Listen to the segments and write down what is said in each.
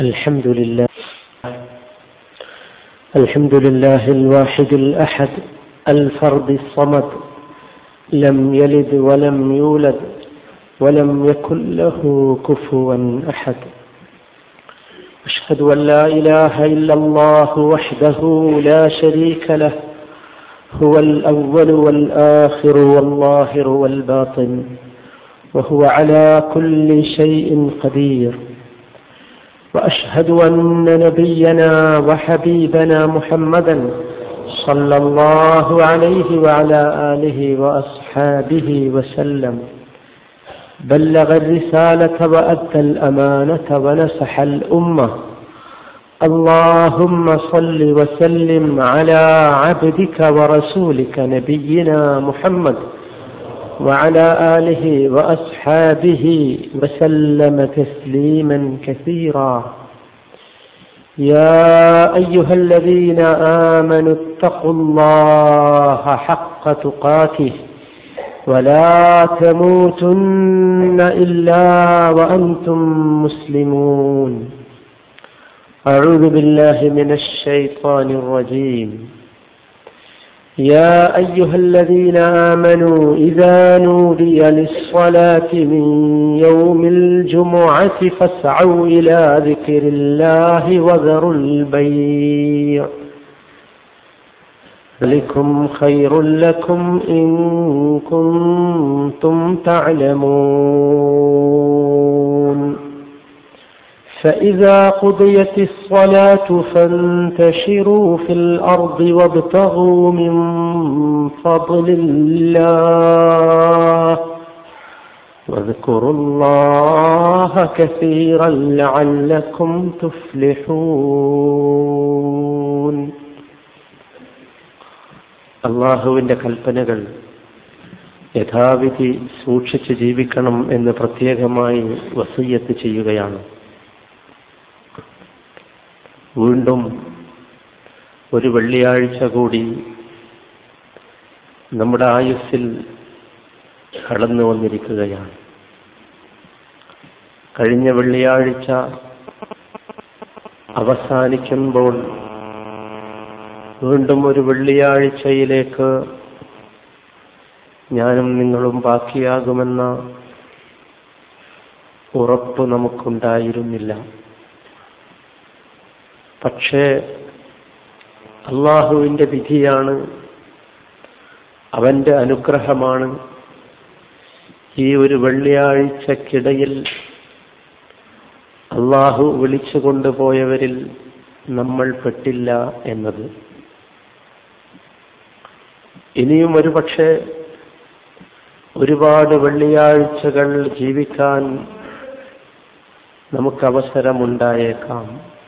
الحمد لله الواحد الأحد الفرد الصمد لم يلد ولم يولد ولم يكن له كفوا أحد. أشهد أن لا إله إلا الله وحده لا شريك له هو الأول والآخر والظاهر والباطن وهو على كل شيء قدير. وأشهد أن نبينا وحبيبنا محمدا صلى الله عليه وعلى آله وأصحابه وسلم بلغ الرسالة وأدى الأمانة ونصح الأمة. اللهم صل وسلم على عبدك ورسولك نبينا محمد وعلى آله وأصحابه وسلم تسليما كثيرا. يا أيها الذين آمنوا اتقوا الله حق تقاته ولا تموتن إلا وأنتم مسلمون. أعوذ بالله من الشيطان الرجيم. يا أيها الذين آمنوا إذا نودي للصلاة من يوم الجمعة فاسعوا إلى ذكر الله وذروا البيع ذلكم خير لكم إن كنتم تعلمون. فإذا قضيت الصلاة فانتشروا في الأرض وابتغوا من فضل الله واذكروا الله كثيرا لعلكم تفلحون. അല്ലാഹുവിന്റെ കൽപ്പനകൾ യഥാവിധി സൂക്ഷിച്ച് ജീവിക്കണം എന്ന് പ്രത്യേകമായി വസിയ്യത്ത് ചെയ്യുകയാണ്. വീണ്ടും ഒരു വെള്ളിയാഴ്ച കൂടി നമ്മുടെ ആയുസ്സിൽ കടന്നു വന്നിരിക്കുകയാണ്. കഴിഞ്ഞ വെള്ളിയാഴ്ച അവസാനിക്കുമ്പോൾ വീണ്ടും ഒരു വെള്ളിയാഴ്ചയിലേക്ക് ഞാനും നിങ്ങളും ബാക്കിയാകുമെന്ന ഉറപ്പ് നമുക്കുണ്ടായിരുന്നില്ല. പക്ഷേ അള്ളാഹുവിൻ്റെ വിധിയാണ്, അവൻ്റെ അനുഗ്രഹമാണ് ഈ ഒരു വെള്ളിയാഴ്ചക്കിടയിൽ അള്ളാഹു വിളിച്ചു കൊണ്ടുപോയവരിൽ നമ്മൾ പെട്ടില്ല എന്നത്. ഇനിയും ഒരുപക്ഷെ ഒരുപാട് വെള്ളിയാഴ്ചകൾ ജീവിക്കാൻ നമുക്ക് അവസരമുണ്ടായേക്കാം.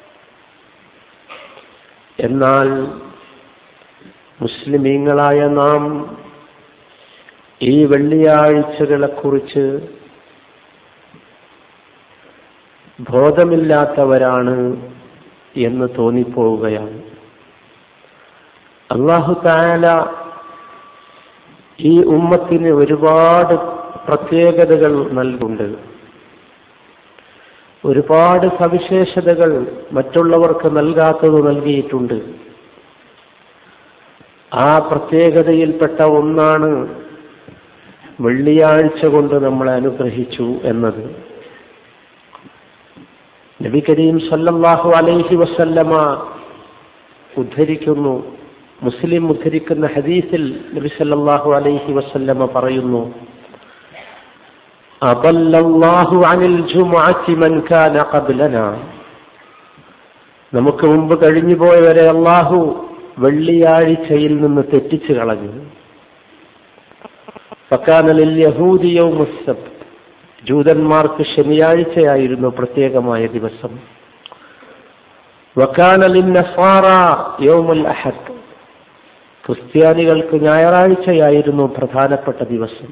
എന്നാൽ മുസ്ലിമീങ്ങളായ നാം ഈ വെള്ളിയാഴ്ചകളെക്കുറിച്ച് ബോധമില്ലാത്തവരാണ് എന്ന് തോന്നിപ്പോവുകയാണ്. അല്ലാഹു തആല ഈ ഉമ്മത്തിന് ഒരുപാട് പ്രത്യേകതകൾ നൽകുന്നുണ്ട്. ഒരുപാട് സവിശേഷതകൾ മറ്റുള്ളവർക്ക് നൽകാത്തത് നൽകിയിട്ടുണ്ട്. ആ പ്രത്യേകതയിൽപ്പെട്ട ഒന്നാണ് വെള്ളിയാഴ്ച കൊണ്ട് നമ്മളെ അനുഗ്രഹിച്ചു എന്നത്. നബി കരീം സല്ലല്ലാഹു അലൈഹി വസല്ലമ ഉദ്ധരിക്കുന്നു, മുസ്ലിം ഉദ്ധരിക്കുന്ന ഹദീസിൽ നബി സല്ലല്ലാഹു അലൈഹി വസല്ലമ പറയുന്നു, അദല്ലല്ലാഹു അനിൽ ജുമുഅത്തി മൻ കാന ഖബ്ലനാ. നമുക്ക് മുമ്പ് കഴിഞ്ഞു പോയവരെ അല്ലാഹു വെള്ളിയാഴ്ചയിൽ നിന്ന് തെറ്റിച്ചു കളഞ്ഞു. ഫകാന ലിൽ യഹൂദി യൗമുസ് സബ്ത്. ജൂതന്മാർക്ക് ശനിയാഴ്ചയായിരുന്നു പ്രത്യേകമായ ദിവസം. വകാന ലിൻ നസാറ യൗമുൽ അഹദ്. ക്രിസ്ത്യാനികൾക്ക് ഞായറാഴ്ചയായിരുന്നു പ്രധാനപ്പെട്ട ദിവസം.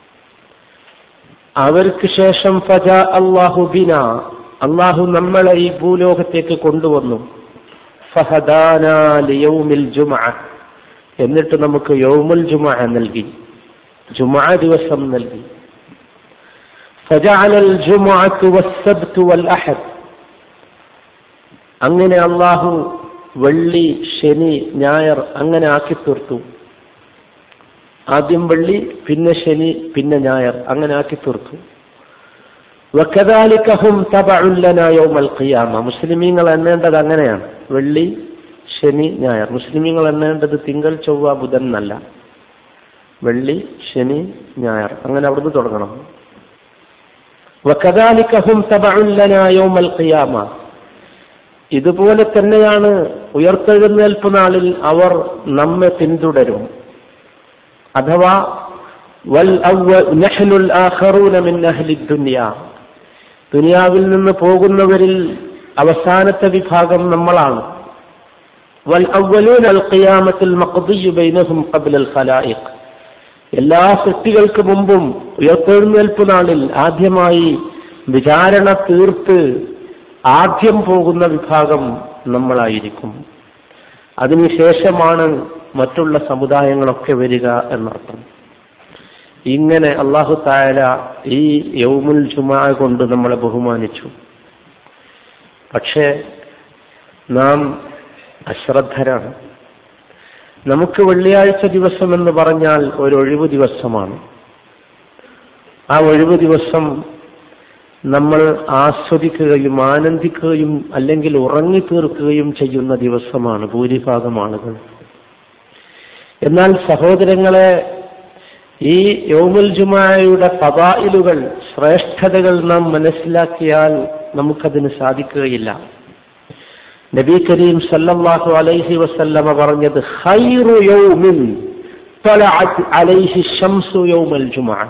അവർക്ക് ശേഷം ഫജാ അല്ലാഹു ബിനാ. അല്ലാഹു നമ്മളെ ഈ ഭൂലോകത്തേക്ക് കൊണ്ടുവന്നു. ഫഹദാനാ ലിയൗമിൽ ജുമുഅ. എന്നിട്ട് നമുക്ക് യൗമുൽ ജുമുഅ നൽകി, ജുമുഅ ദിവസം നൽകി. فجعل الجمعة والسبت والأحد അങ്ങനെ അള്ളാഹു വെള്ളി, ശനി, ഞായർ അങ്ങനെ ആക്കി തീർത്തു. ആദ്യം വെള്ളി, പിന്നെ ശനി, പിന്നെ ഞായർ അങ്ങനെ ആക്കി തീർത്തു. വകദാലിക ഹും തബഉൻ ലനാ യൗമൽ ഖിയാമ. മുസ്ലിമീങ്ങൾ എണ്ണേണ്ടത് അങ്ങനെയാണ്. വെള്ളി, ശനി, ഞായർ. മുസ്ലിമീങ്ങൾ എണ്ണേണ്ടത് തിങ്കൾ, ചൊവ്വ, ബുധൻ എന്നല്ല. വെള്ളി, ശനി, ഞായർ അങ്ങനെ അവിടുന്ന് തുടങ്ങണം. വകദാലിക ഹും തബഉൻ ലനാ യൗമൽ ഖിയാമ. ഇതുപോലെ തന്നെയാണ് ഉയർത്തെഴുന്നേൽപ്പ് നാളിൽ അവർ നമ്മെ പിന്തുടരും. അഥവാ നഹ്നുൽ ആഖറൂന മിൻ അഹ്ലി ദുനിയ. ദുനിയാവിൽ നിന്ന് പോകുന്നവരിൽ അവസാനത്തെ വിഭാഗം നമ്മളാണ്. വൽ അവ്വലൂന അൽ ഖിയാമത്തുൽ മഖ്ദിയു ബൈനഹും ഖബ്ല അൽ ഖലായിഖ്. എല്ലാ സൃഷ്ടികൾക്ക് മുമ്പും ഉയർത്തെഴുന്നേൽപ്പ് നാളിൽ ആദ്യമായി വിചാരണ തീർത്ത് ആദ്യം പോകുന്ന വിഭാഗം നമ്മളായിരിക്കും. അതിനുശേഷമാണ് മറ്റുള്ള സമുദായങ്ങളൊക്കെ വരിക എന്നർത്ഥം. ഇങ്ങനെ അല്ലാഹു തആല ഈ യൗമുൽ ജുമുഅ കൊണ്ട് നമ്മളെ ബഹുമാനിച്ചു. പക്ഷേ നാം അശ്രദ്ധരാണ്. നമുക്ക് വെള്ളിയാഴ്ച ദിവസം എന്ന് പറഞ്ഞാൽ ഒരു ഒഴിവു ദിവസമാണ്. ആ ഒഴിവു ദിവസം നമ്മൾ ആസ്വദിക്കുകയും ആനന്ദിക്കുകയും അല്ലെങ്കിൽ ഉറങ്ങിത്തീർക്കുകയും ചെയ്യുന്ന ദിവസമാണ് ഭൂരിഭാഗം ആളുകൾ. എന്നാൽ സഹോദരങ്ങളെ, ഈ യൗമുൽ ജുമുഅയുടെ ഫദായിലുകൾ, ശ്രേഷ്ഠതകൾ നാം മനസ്സിലാക്കിയാൽ നമുക്കതിന് സാധിക്കുകയില്ല. നബി കരീം സല്ലല്ലാഹു അലൈഹി വസല്ലമ പറഞ്ഞത് ഖൈറു യൗമിൻ തലഅത് അലൈഹി ശംസു യൗമുൽ ജുമുഅ.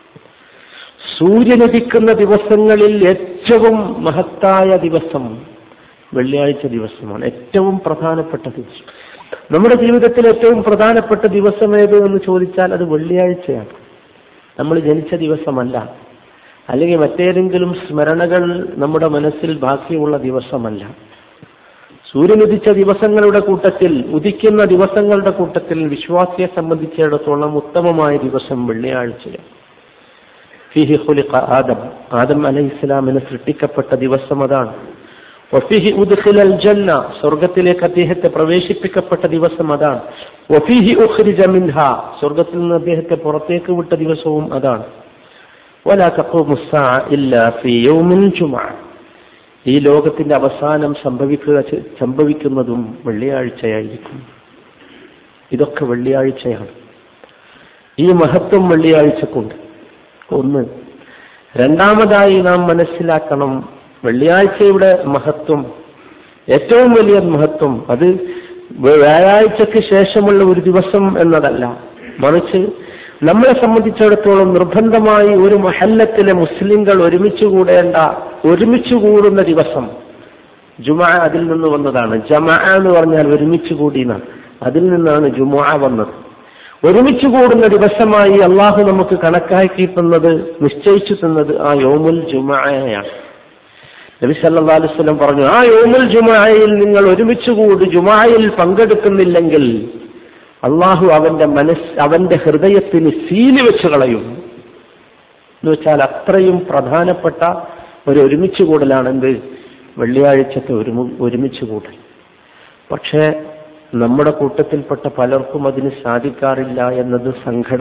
സൂര്യനുദിക്കുന്ന ദിവസങ്ങളിൽ ഏറ്റവും മഹത്തായ ദിവസം വെള്ളിയാഴ്ച ദിവസമാണ്. ഏറ്റവും പ്രധാനപ്പെട്ട ദിവസം. നമ്മുടെ ജീവിതത്തിൽ ഏറ്റവും പ്രധാനപ്പെട്ട ദിവസം ഏത് എന്ന് ചോദിച്ചാൽ അത് വെള്ളിയാഴ്ചയാണ്. നമ്മൾ ജനിച്ച ദിവസമല്ല, അല്ലെങ്കിൽ മറ്റേതെങ്കിലും സ്മരണകൾ നമ്മുടെ മനസ്സിൽ ബാക്കിയുള്ള ദിവസമല്ല. സൂര്യനുദിച്ച ദിവസങ്ങളുടെ കൂട്ടത്തിൽ, ഉദിക്കുന്ന ദിവസങ്ങളുടെ കൂട്ടത്തിൽ വിശ്വാസിയെ സംബന്ധിച്ചിടത്തോളം ഉത്തമമായ ദിവസം വെള്ളിയാഴ്ചയാണ്. ഫീഹി ഖുലിഖ ആദം. ആദം അലൈഹിസ്സലാമിന് സൃഷ്ടിക്കപ്പെട്ട ദിവസം അതാണ്. വഫീഹി ഉദ്ഖിലൽ ജന്ന. സ്വർഗ്ഗത്തിലേക്ക് അദ്ദേഹത്തെ പ്രവേശിപ്പിക്കപ്പെട്ട ദിവസം അതാണ്. വഫീഹി ഉഖ്രിജ മിൻഹാ. സ്വർഗ്ഗത്തിൽ നിന്ന് അദ്ദേഹത്തെ പുറത്തേക്ക് വിട്ട ദിവസവും അതാണ്. വലാ തഖൂമു സ്സാഅ ഇല്ലാ ഫീ യൗമിൽ ജുമുഅ. ഈ ലോകത്തിന്റെ അവസാനം സംഭവിക്കുന്നതും വെള്ളിയാഴ്ചയായിരിക്കും. ഇതൊക്കെ വെള്ളിയാഴ്ചയാണ്. ഈ മഹത്വം വെള്ളിയാഴ്ചക്കുണ്ട്. ഒന്ന്. രണ്ടാമതായി നാം മനസ്സിലാക്കണം, വെള്ളിയാഴ്ചയുടെ മഹത്വം, ഏറ്റവും വലിയ മഹത്വം അത് വ്യാഴാഴ്ചക്ക് ശേഷമുള്ള ഒരു ദിവസം എന്നതല്ല, മറിച്ച് നമ്മളെ സംബന്ധിച്ചിടത്തോളം നിർബന്ധമായി ഒരു മഹല്ലത്തിലെ മുസ്ലിങ്ങൾ ഒരുമിച്ച് കൂടുന്ന ദിവസം ജുമുഅ അതിൽ നിന്ന് വന്നതാണ്. ജമഅ എന്ന് പറഞ്ഞാൽ ഒരുമിച്ച് കൂടിയെന്നാണ്. അതിൽ നിന്നാണ് ജുമുഅ വന്നത്. ഒരുമിച്ച് കൂടുന്ന ദിവസമായി അള്ളാഹു നമുക്ക് കണക്കാക്കി തന്നത്, നിശ്ചയിച്ചു തന്നത് ആ യൗമുൽ ജുമുഅയാണ്. നബി സല്ലല്ലാഹു അലൈഹി വസല്ലം പറഞ്ഞു, ആ യൗമുൽ ജുമുഅയിൽ നിങ്ങൾ ഒരുമിച്ച് കൂടി ജുമുഅയിൽ പങ്കെടുക്കുന്നില്ലെങ്കിൽ അള്ളാഹു അവന്റെ ഹൃദയത്തിന് സീല് വെച്ച് കളയും എന്ന് വെച്ചാൽ അത്രയും പ്രധാനപ്പെട്ട ഒരു ഒരുമിച്ച് കൂടലാണ് എന്ത് വെള്ളിയാഴ്ചത്തെ ഒരുമിച്ച് കൂടൽ. പക്ഷേ നമ്മുടെ കൂട്ടത്തിൽപ്പെട്ട പലർക്കും അതിന് സാധിക്കാറില്ല എന്നത്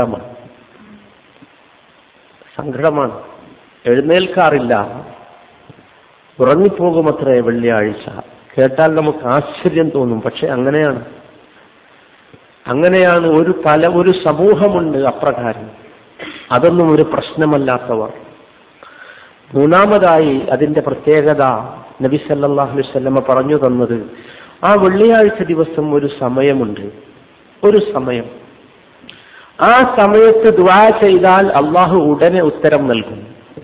സങ്കടമാണ്. എഴുന്നേൽക്കാറില്ല, ഉറങ്ങിപ്പോകുമത്രേ വെള്ളിയാഴ്ച. കേട്ടാൽ നമുക്ക് ആശ്ചര്യം തോന്നും, പക്ഷെ അങ്ങനെയാണ് ഒരു സമൂഹമുണ്ട് അപ്രകാരം. അതൊന്നും ഒരു പ്രശ്നമല്ലാത്തവർ. മൂന്നാമതായി അതിന്റെ പ്രത്യേകത നബി സല്ലല്ലാഹു അലൈഹി വസല്ലം പറഞ്ഞു തന്നത്, ആ വെള്ളിയാഴ്ച ദിവസം ഒരു സമയമുണ്ട്. ആ സമയത്ത് ദുആ ചെയ്താൽ അള്ളാഹു ഉടനെ ഉത്തരം നൽകും.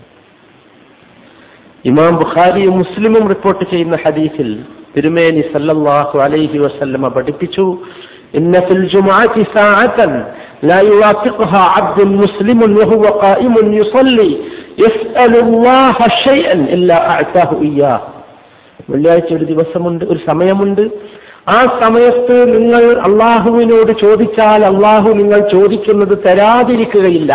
ഇമാം ബുഖാരിയും മുസ്ലിമും റിപ്പോർട്ട് ചെയ്യുന്ന ഹദീസിൽ തിരുമേനി സല്ലല്ലാഹു അലൈഹി വസല്ലം പഠിപ്പിച്ചു, ഇന്ന ഫിൽ ജുമുഅത്തി സഅതൻ ലാ യുവാഫിഖുഹാ അബ്ദുൻ മുസ്ലിമുൻ വഹുവ ഖായിമുൻ യുസല്ലി യസ്അലുല്ലാഹ ശൈഅൻ ഇല്ലാ അഅതാഹു ഇയ്യാഹ്. വെള്ളിയാഴ്ച ഒരു ദിവസമുണ്ട്, ഒരു സമയമുണ്ട്. ആ സമയത്ത് നിങ്ങൾ അള്ളാഹുവിനോട് ചോദിച്ചാൽ അള്ളാഹു നിങ്ങൾ ചോദിക്കുന്നത് തരാതിരിക്കുകയില്ല.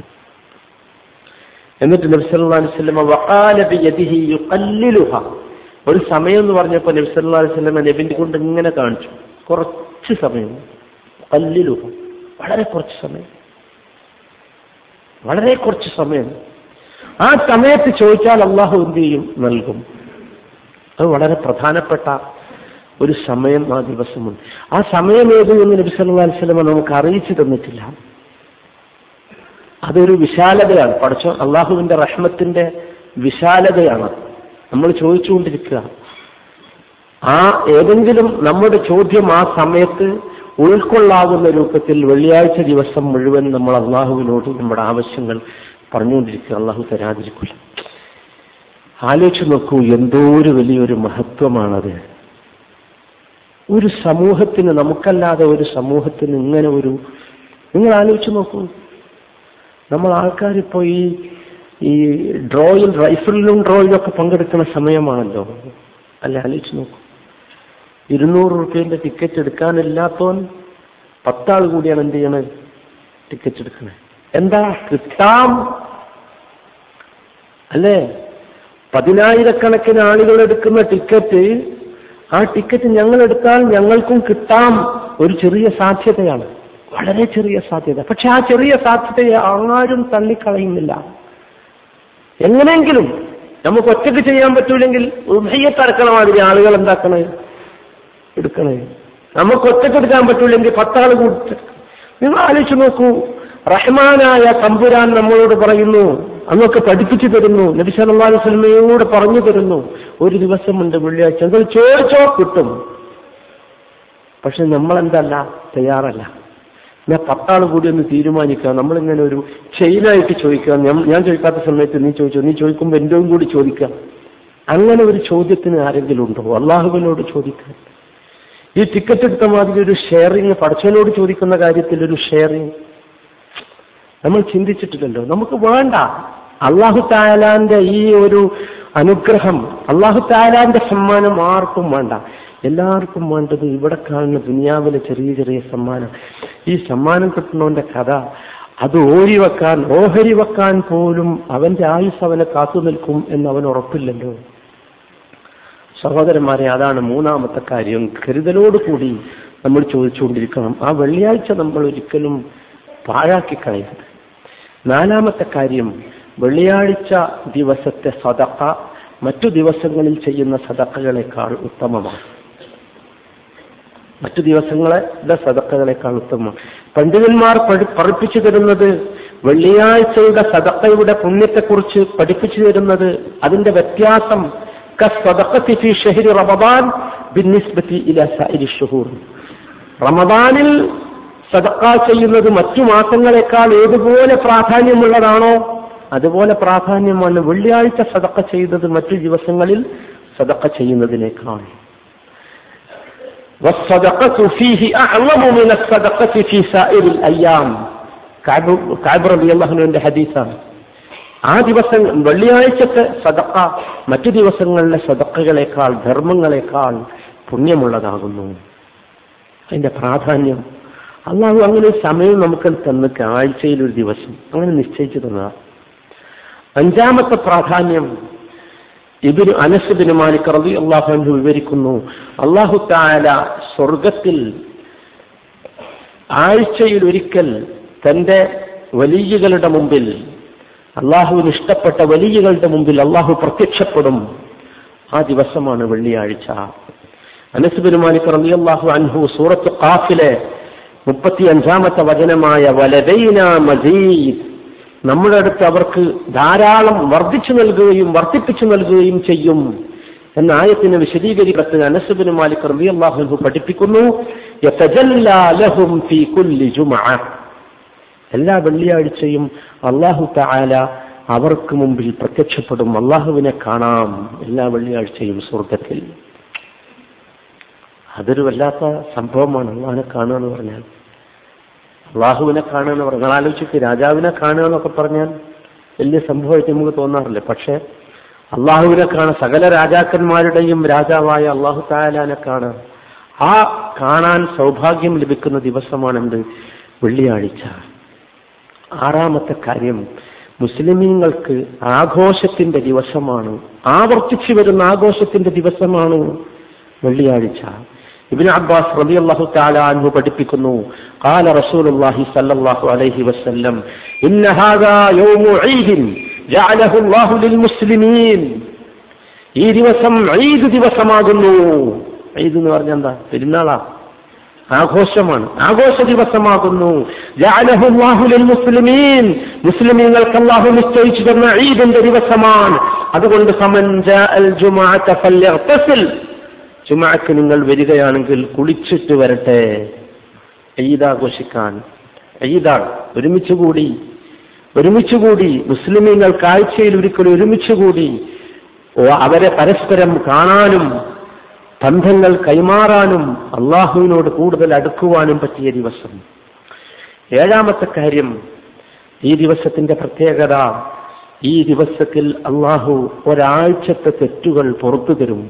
എന്നിട്ട് നബി സല്ലല്ലാഹു അലൈഹി വസല്ലം വഖാല ബിയദിഹി യുഖല്ലിലുഹാ, ഒരു സമയം എന്ന് പറഞ്ഞപ്പോൾ നബി സല്ലല്ലാഹു അലൈഹി വസല്ലം നബിന്റെ കൊണ്ട് ഇങ്ങനെ കാണിച്ചു, കുറച്ച് സമയം, കല്ലിലു, വളരെ കുറച്ച് സമയം, വളരെ കുറച്ച് സമയം. ആ സമയത്ത് ചോദിച്ചാൽ അള്ളാഹു എന്ത് ചെയ്യും? നൽകും. അത് വളരെ പ്രധാനപ്പെട്ട ഒരു സമയം ആ ദിവസമുണ്ട്. ആ സമയം ഏത് എന്ന് നബി സല്ലല്ലാഹു അലൈഹി വസല്ലം നമുക്ക് അറിയിച്ചു തന്നിട്ടില്ല. അതൊരു വിശാലതയാണ്, പടച്ചോൻ അള്ളാഹുവിന്റെ റഹ്മത്തിന്റെ വിശാലതയാണ്. നമ്മൾ ചോദിച്ചുകൊണ്ടിരിക്കുക. ആ ഏതെങ്കിലും നമ്മുടെ ചോദ്യം ആ സമയത്ത് ഉൾക്കൊള്ളാവുന്ന രൂപത്തിൽ വെള്ളിയാഴ്ച ദിവസം മുഴുവൻ നമ്മൾ അള്ളാഹുവിനോട് നമ്മുടെ ആവശ്യങ്ങൾ പറഞ്ഞുകൊണ്ടിരിക്കുക. അള്ളാഹു തരാതിരിക്കില്ല. ആലോചിച്ച് നോക്കൂ, എന്തോ ഒരു വലിയൊരു മഹത്വമാണത്. ഒരു സമൂഹത്തിന്, നമുക്കല്ലാതെ ഒരു സമൂഹത്തിന് ഇങ്ങനെ ഒരു, നിങ്ങൾ ആലോചിച്ച് നോക്കൂ, നമ്മൾ ആൾക്കാരിപ്പോ ഈ ഡ്രോയിൽ, റൈഫിളിലും ഡ്രോയിലൊക്കെ പങ്കെടുക്കുന്ന സമയമാണല്ലോ അല്ലെ? ആലോചിച്ച് നോക്കൂ, 200 രൂപയുടെ ടിക്കറ്റ് എടുക്കാനില്ലാത്തവൻ 10 ആൾ കൂടിയാണ് എന്ത് ചെയ്യണത്? ടിക്കറ്റ് എടുക്കണേ. എന്താ കിട്ടാം അല്ലേ? 10,000-കണക്കിന് ആളുകൾ എടുക്കുന്ന ടിക്കറ്റ്, ആ ടിക്കറ്റ് ഞങ്ങൾ എടുത്താൽ ഞങ്ങൾക്കും കിട്ടാം. ഒരു ചെറിയ സാധ്യതയാണ്, വളരെ ചെറിയ സാധ്യത. പക്ഷെ ആ ചെറിയ സാധ്യതയെ ആരും തള്ളിക്കളയുന്നില്ല. എങ്ങനെയെങ്കിലും നമുക്ക് ഒറ്റയ്ക്ക് ചെയ്യാൻ പറ്റൂലെങ്കിൽ ഉഭയത്തടക്കണ മാതിരി ആളുകൾ എന്താക്കണേ? എടുക്കണേ. നമുക്ക് ഒറ്റയ്ക്ക് എടുക്കാൻ പറ്റൂലെങ്കിൽ 10 ആൾ കൂടി. നിങ്ങൾ ആലോചിച്ച് നോക്കൂ, റഹ്മാനായ തമ്പുരാൻ നമ്മളോട് പറയുന്നു, അന്നൊക്കെ പഠിപ്പിച്ചു തരുന്നു, നബി സല്ലല്ലാഹു അലൈഹി വസല്ലമയോട് പറഞ്ഞു തരുന്നു, ഒരു ദിവസമുണ്ട് വെള്ളിയാഴ്ച, നിങ്ങൾ ചോദിച്ചോ കിട്ടും. പക്ഷെ നമ്മളെന്തല്ല, തയ്യാറല്ല. ഞാൻ 10 ആൾ കൂടി ഒന്ന് തീരുമാനിക്കുക, നമ്മളിങ്ങനെ ഒരു ചെയിനായിട്ട് ചോദിക്കുക. ഞാൻ ചോദിക്കാത്ത സമയത്ത് നീ ചോദിച്ചോ, നീ ചോദിക്കുമ്പോൾ എന്റെയും കൂടി ചോദിക്കാം. അങ്ങനെ ഒരു ചോദ്യത്തിന് ആരെങ്കിലും ഉണ്ടോ? അള്ളാഹുവിനോട് ചോദിക്കാൻ. ഈ ടിക്കറ്റ് എടുത്ത മാതിരി ഒരു ഷെയറിങ്, പടച്ചവനോട് ചോദിക്കുന്ന കാര്യത്തിൽ ഒരു ഷെയറിങ് നമ്മൾ ചിന്തിച്ചിട്ടില്ലല്ലോ. നമുക്ക് വേണ്ട അല്ലാഹു തആലാന്റെ ഈ ഒരു അനുഗ്രഹം, അല്ലാഹു തആലാന്റെ സമ്മാനം ആർക്കും വേണ്ട. എല്ലാവർക്കും വേണ്ടത് ഇവിടെ കാണുന്ന ദുനിയാവിലെ ചെറിയ ചെറിയ സമ്മാനം. ഈ സമ്മാനം കിട്ടുന്നവന്റെ കഥ, അത് ഓഹരി വെക്കാൻ പോലും അവന്റെ ആയുസ് അവനെ കാത്തു നിൽക്കും എന്ന് അവൻ ഉറപ്പില്ലല്ലോ. സഹോദരന്മാരെ, അതാണ് മൂന്നാമത്തെ കാര്യം. കരുതലോടുകൂടി നമ്മൾ ചോദിച്ചുകൊണ്ടിരിക്കണം. ആ വെള്ളിയാഴ്ച നമ്മൾ ഒരിക്കലും പാഴാക്കി കളയരുത്. നാലാമത്തെ കാര്യം, വെള്ളിയാഴ്ച ദിവസത്തെ സദഖ മറ്റു ദിവസങ്ങളിൽ ചെയ്യുന്ന സദഖകളെക്കാൾ ഉത്തമമാണ്. മറ്റു ദിവസങ്ങളുടെ സദഖകളെക്കാൾ ഉത്തമമാണ്. പണ്ഡിതന്മാർ പഠിപ്പിച്ചു തരുന്നത്, വെള്ളിയാഴ്ചയുടെ സദഖയുടെ പുണ്യത്തെക്കുറിച്ച് പഠിപ്പിച്ചു തരുന്നത്, അതിന്റെ വ്യത്യാസം കസ്സദഖത്തി ഫീ ശഹ്രി റമദാൻ ബിന്നിസ്ബതി ഇലാ സായിരി ശുഹൂർ. റമദാനിൽ സദഖ ചെയ്യുന്നത് മറ്റു മാസങ്ങളെക്കാൾ ഏതുപോലെ പ്രാധാന്യമുള്ളതാണോ അതുപോലെ പ്രാധാന്യമാണ് വെള്ളിയാഴ്ച സദഖ ചെയ്തത് മറ്റു ദിവസങ്ങളിൽ സദഖ ചെയ്യുന്നതിനേക്കാൾ. വസ്സദഖതു ഫീഹി അഅ്ളമു മിന അസ്സദഖതി ഫീ സായിരിൽ അയ്യാം. കഅബ് റളിയല്ലാഹു അൻഹുവിന്റെ ഹദീസാണ്. ആ ദിവസം വെള്ളിയാഴ്ചത്തെ സദഖ മറ്റു ദിവസങ്ങളിലെ സദഖകളെക്കാൾ, ധർമ്മങ്ങളെക്കാൾ പുണ്യമുള്ളതാകുന്നു. അതിന്റെ പ്രാധാന്യം അള്ളാഹു അങ്ങനെ ഒരു സമയം നമുക്ക് തന്നിട്ട്, ആഴ്ചയിൽ ഒരു ദിവസം അങ്ങനെ നിശ്ചയിച്ചു തന്നതാണ്. അഞ്ചാമത്തെ പ്രാധാന്യം അനസ് ഇബ്നു മാലിക് റളിയല്ലാഹു അൻഹു വിവരിക്കുന്നു, അല്ലാഹു തആല സ്വർഗത്തിൽ ആഴ്ചയിൽ ഒരിക്കൽ തന്റെ വലിയകളുടെ മുമ്പിൽ, അള്ളാഹുവിന് ഇഷ്ടപ്പെട്ട വലിയകളുടെ മുമ്പിൽ അള്ളാഹു പ്രത്യക്ഷപ്പെടും. ആ ദിവസമാണ് വെള്ളിയാഴ്ച. അനസ് ഇബ്നു മാലിക് റളിയല്ലാഹു അൻഹു സൂറത്ത് ഖാഫിലെ 35-ാമത്തെ വചനമായ വലദൈനാ മസീദ്, നമ്മുടെ അടുത്ത് അവർക്ക് ധാരാളം വർദ്ധിപ്പിച്ചു നൽകുകയും ചെയ്യും എന്ന ആയത്തിനെ വിശദീകരിക്കുന്ന അനസ് ഇബ്നു മാലിക് റളിയല്ലാഹു അൻഹു പഠിപ്പിക്കുന്നു, യതജല്ലാ ലഹും ഫീ കുല്ലി ജുമഅ, എല്ലാ വെള്ളിയാഴ്ചയും അല്ലാഹു തആല അവർക്ക് മുമ്പിൽ പ്രത്യക്ഷപ്പെടും. അള്ളാഹുവിനെ കാണാം എല്ലാ വെള്ളിയാഴ്ചയും സ്വർഗത്തിൽ. അതൊരു വല്ലാത്ത സംഭവമാണ്. അള്ളാഹിനെ കാണുക എന്ന് പറഞ്ഞാൽ, അള്ളാഹുവിനെ കാണുക എന്ന് പറഞ്ഞാൽ, ആലോചിച്ച് രാജാവിനെ കാണുക എന്നൊക്കെ പറഞ്ഞാൽ വലിയ സംഭവമായിട്ട് നമുക്ക് തോന്നാറില്ല. പക്ഷെ അള്ളാഹുവിനെ കാണാൻ, സകല രാജാക്കന്മാരുടെയും രാജാവായ അള്ളാഹു തആലാനെ കാണാൻ, ആ കാണാൻ സൗഭാഗ്യം ലഭിക്കുന്ന ദിവസമാണ് എന്ത്? വെള്ളിയാഴ്ച. ആറാമത്തെ കാര്യം, മുസ്ലിമീങ്ങൾക്ക് ആഘോഷത്തിന്റെ ദിവസമാണ്, ആവർത്തിച്ചു വരുന്ന ആഘോഷത്തിന്റെ ദിവസമാണ് വെള്ളിയാഴ്ച. ഇബ്നു അബ്ബാസ് റളിയല്ലാഹു തആല അൻഹു പഠിപ്പിക്കുന്നു, ഖാല റസൂലുള്ളാഹി സ്വല്ലല്ലാഹു അലൈഹി വസല്ലം ഇന്ന ഹാദാ യൗമു ഈദിൻ ജഅലഹു അല്ലാഹു ലിൽ മുസ്ലിമീൻ. ഈ ദിവസം ഈദ് ദിവസമാകുന്നു. ഈദ് എന്ന് പറഞ്ഞാൽ എന്താ? പെരുന്നാളാ, ആഘോഷമാണ്, ആഘോഷ ദിവസമാകുന്നു. ജഅലഹു അല്ലാഹു ലിൽ മുസ്ലിമീൻ, മുസ്ലിമീങ്ങൾക്ക് അല്ലാഹു നിശ്ചയിച്ചു തന്ന ഈദിന്റെ ദിവസമാണ്. അതുകൊണ്ട് ഫമൻ ജാഅൽ ജുമുഅത ഫല്യഗ്തസിൽ, ജുമുഅക്ക് നിങ്ങൾ വരികയാണെങ്കിൽ കുളിച്ചിട്ട് വരട്ടെ. ഈദ് ആഘോഷിക്കാൻ, ഈദാണ്, ഒരുമിച്ചുകൂടി മുസ്ലിമീങ്ങൾക്ക് ആഴ്ചയിൽ ഒരിക്കലും ഒരുമിച്ചുകൂടി അവരെ പരസ്പരം കാണാനും ബന്ധങ്ങൾ കൈമാറാനും അള്ളാഹുവിനോട് കൂടുതൽ അടുക്കുവാനും പറ്റിയ ദിവസം. ഏഴാമത്തെ കാര്യം, ഈ ദിവസത്തിന്റെ പ്രത്യേകത, ഈ ദിവസത്തിൽ അള്ളാഹു ഒരാഴ്ചത്തെ തെറ്റുകൾ പുറത്തു തരും.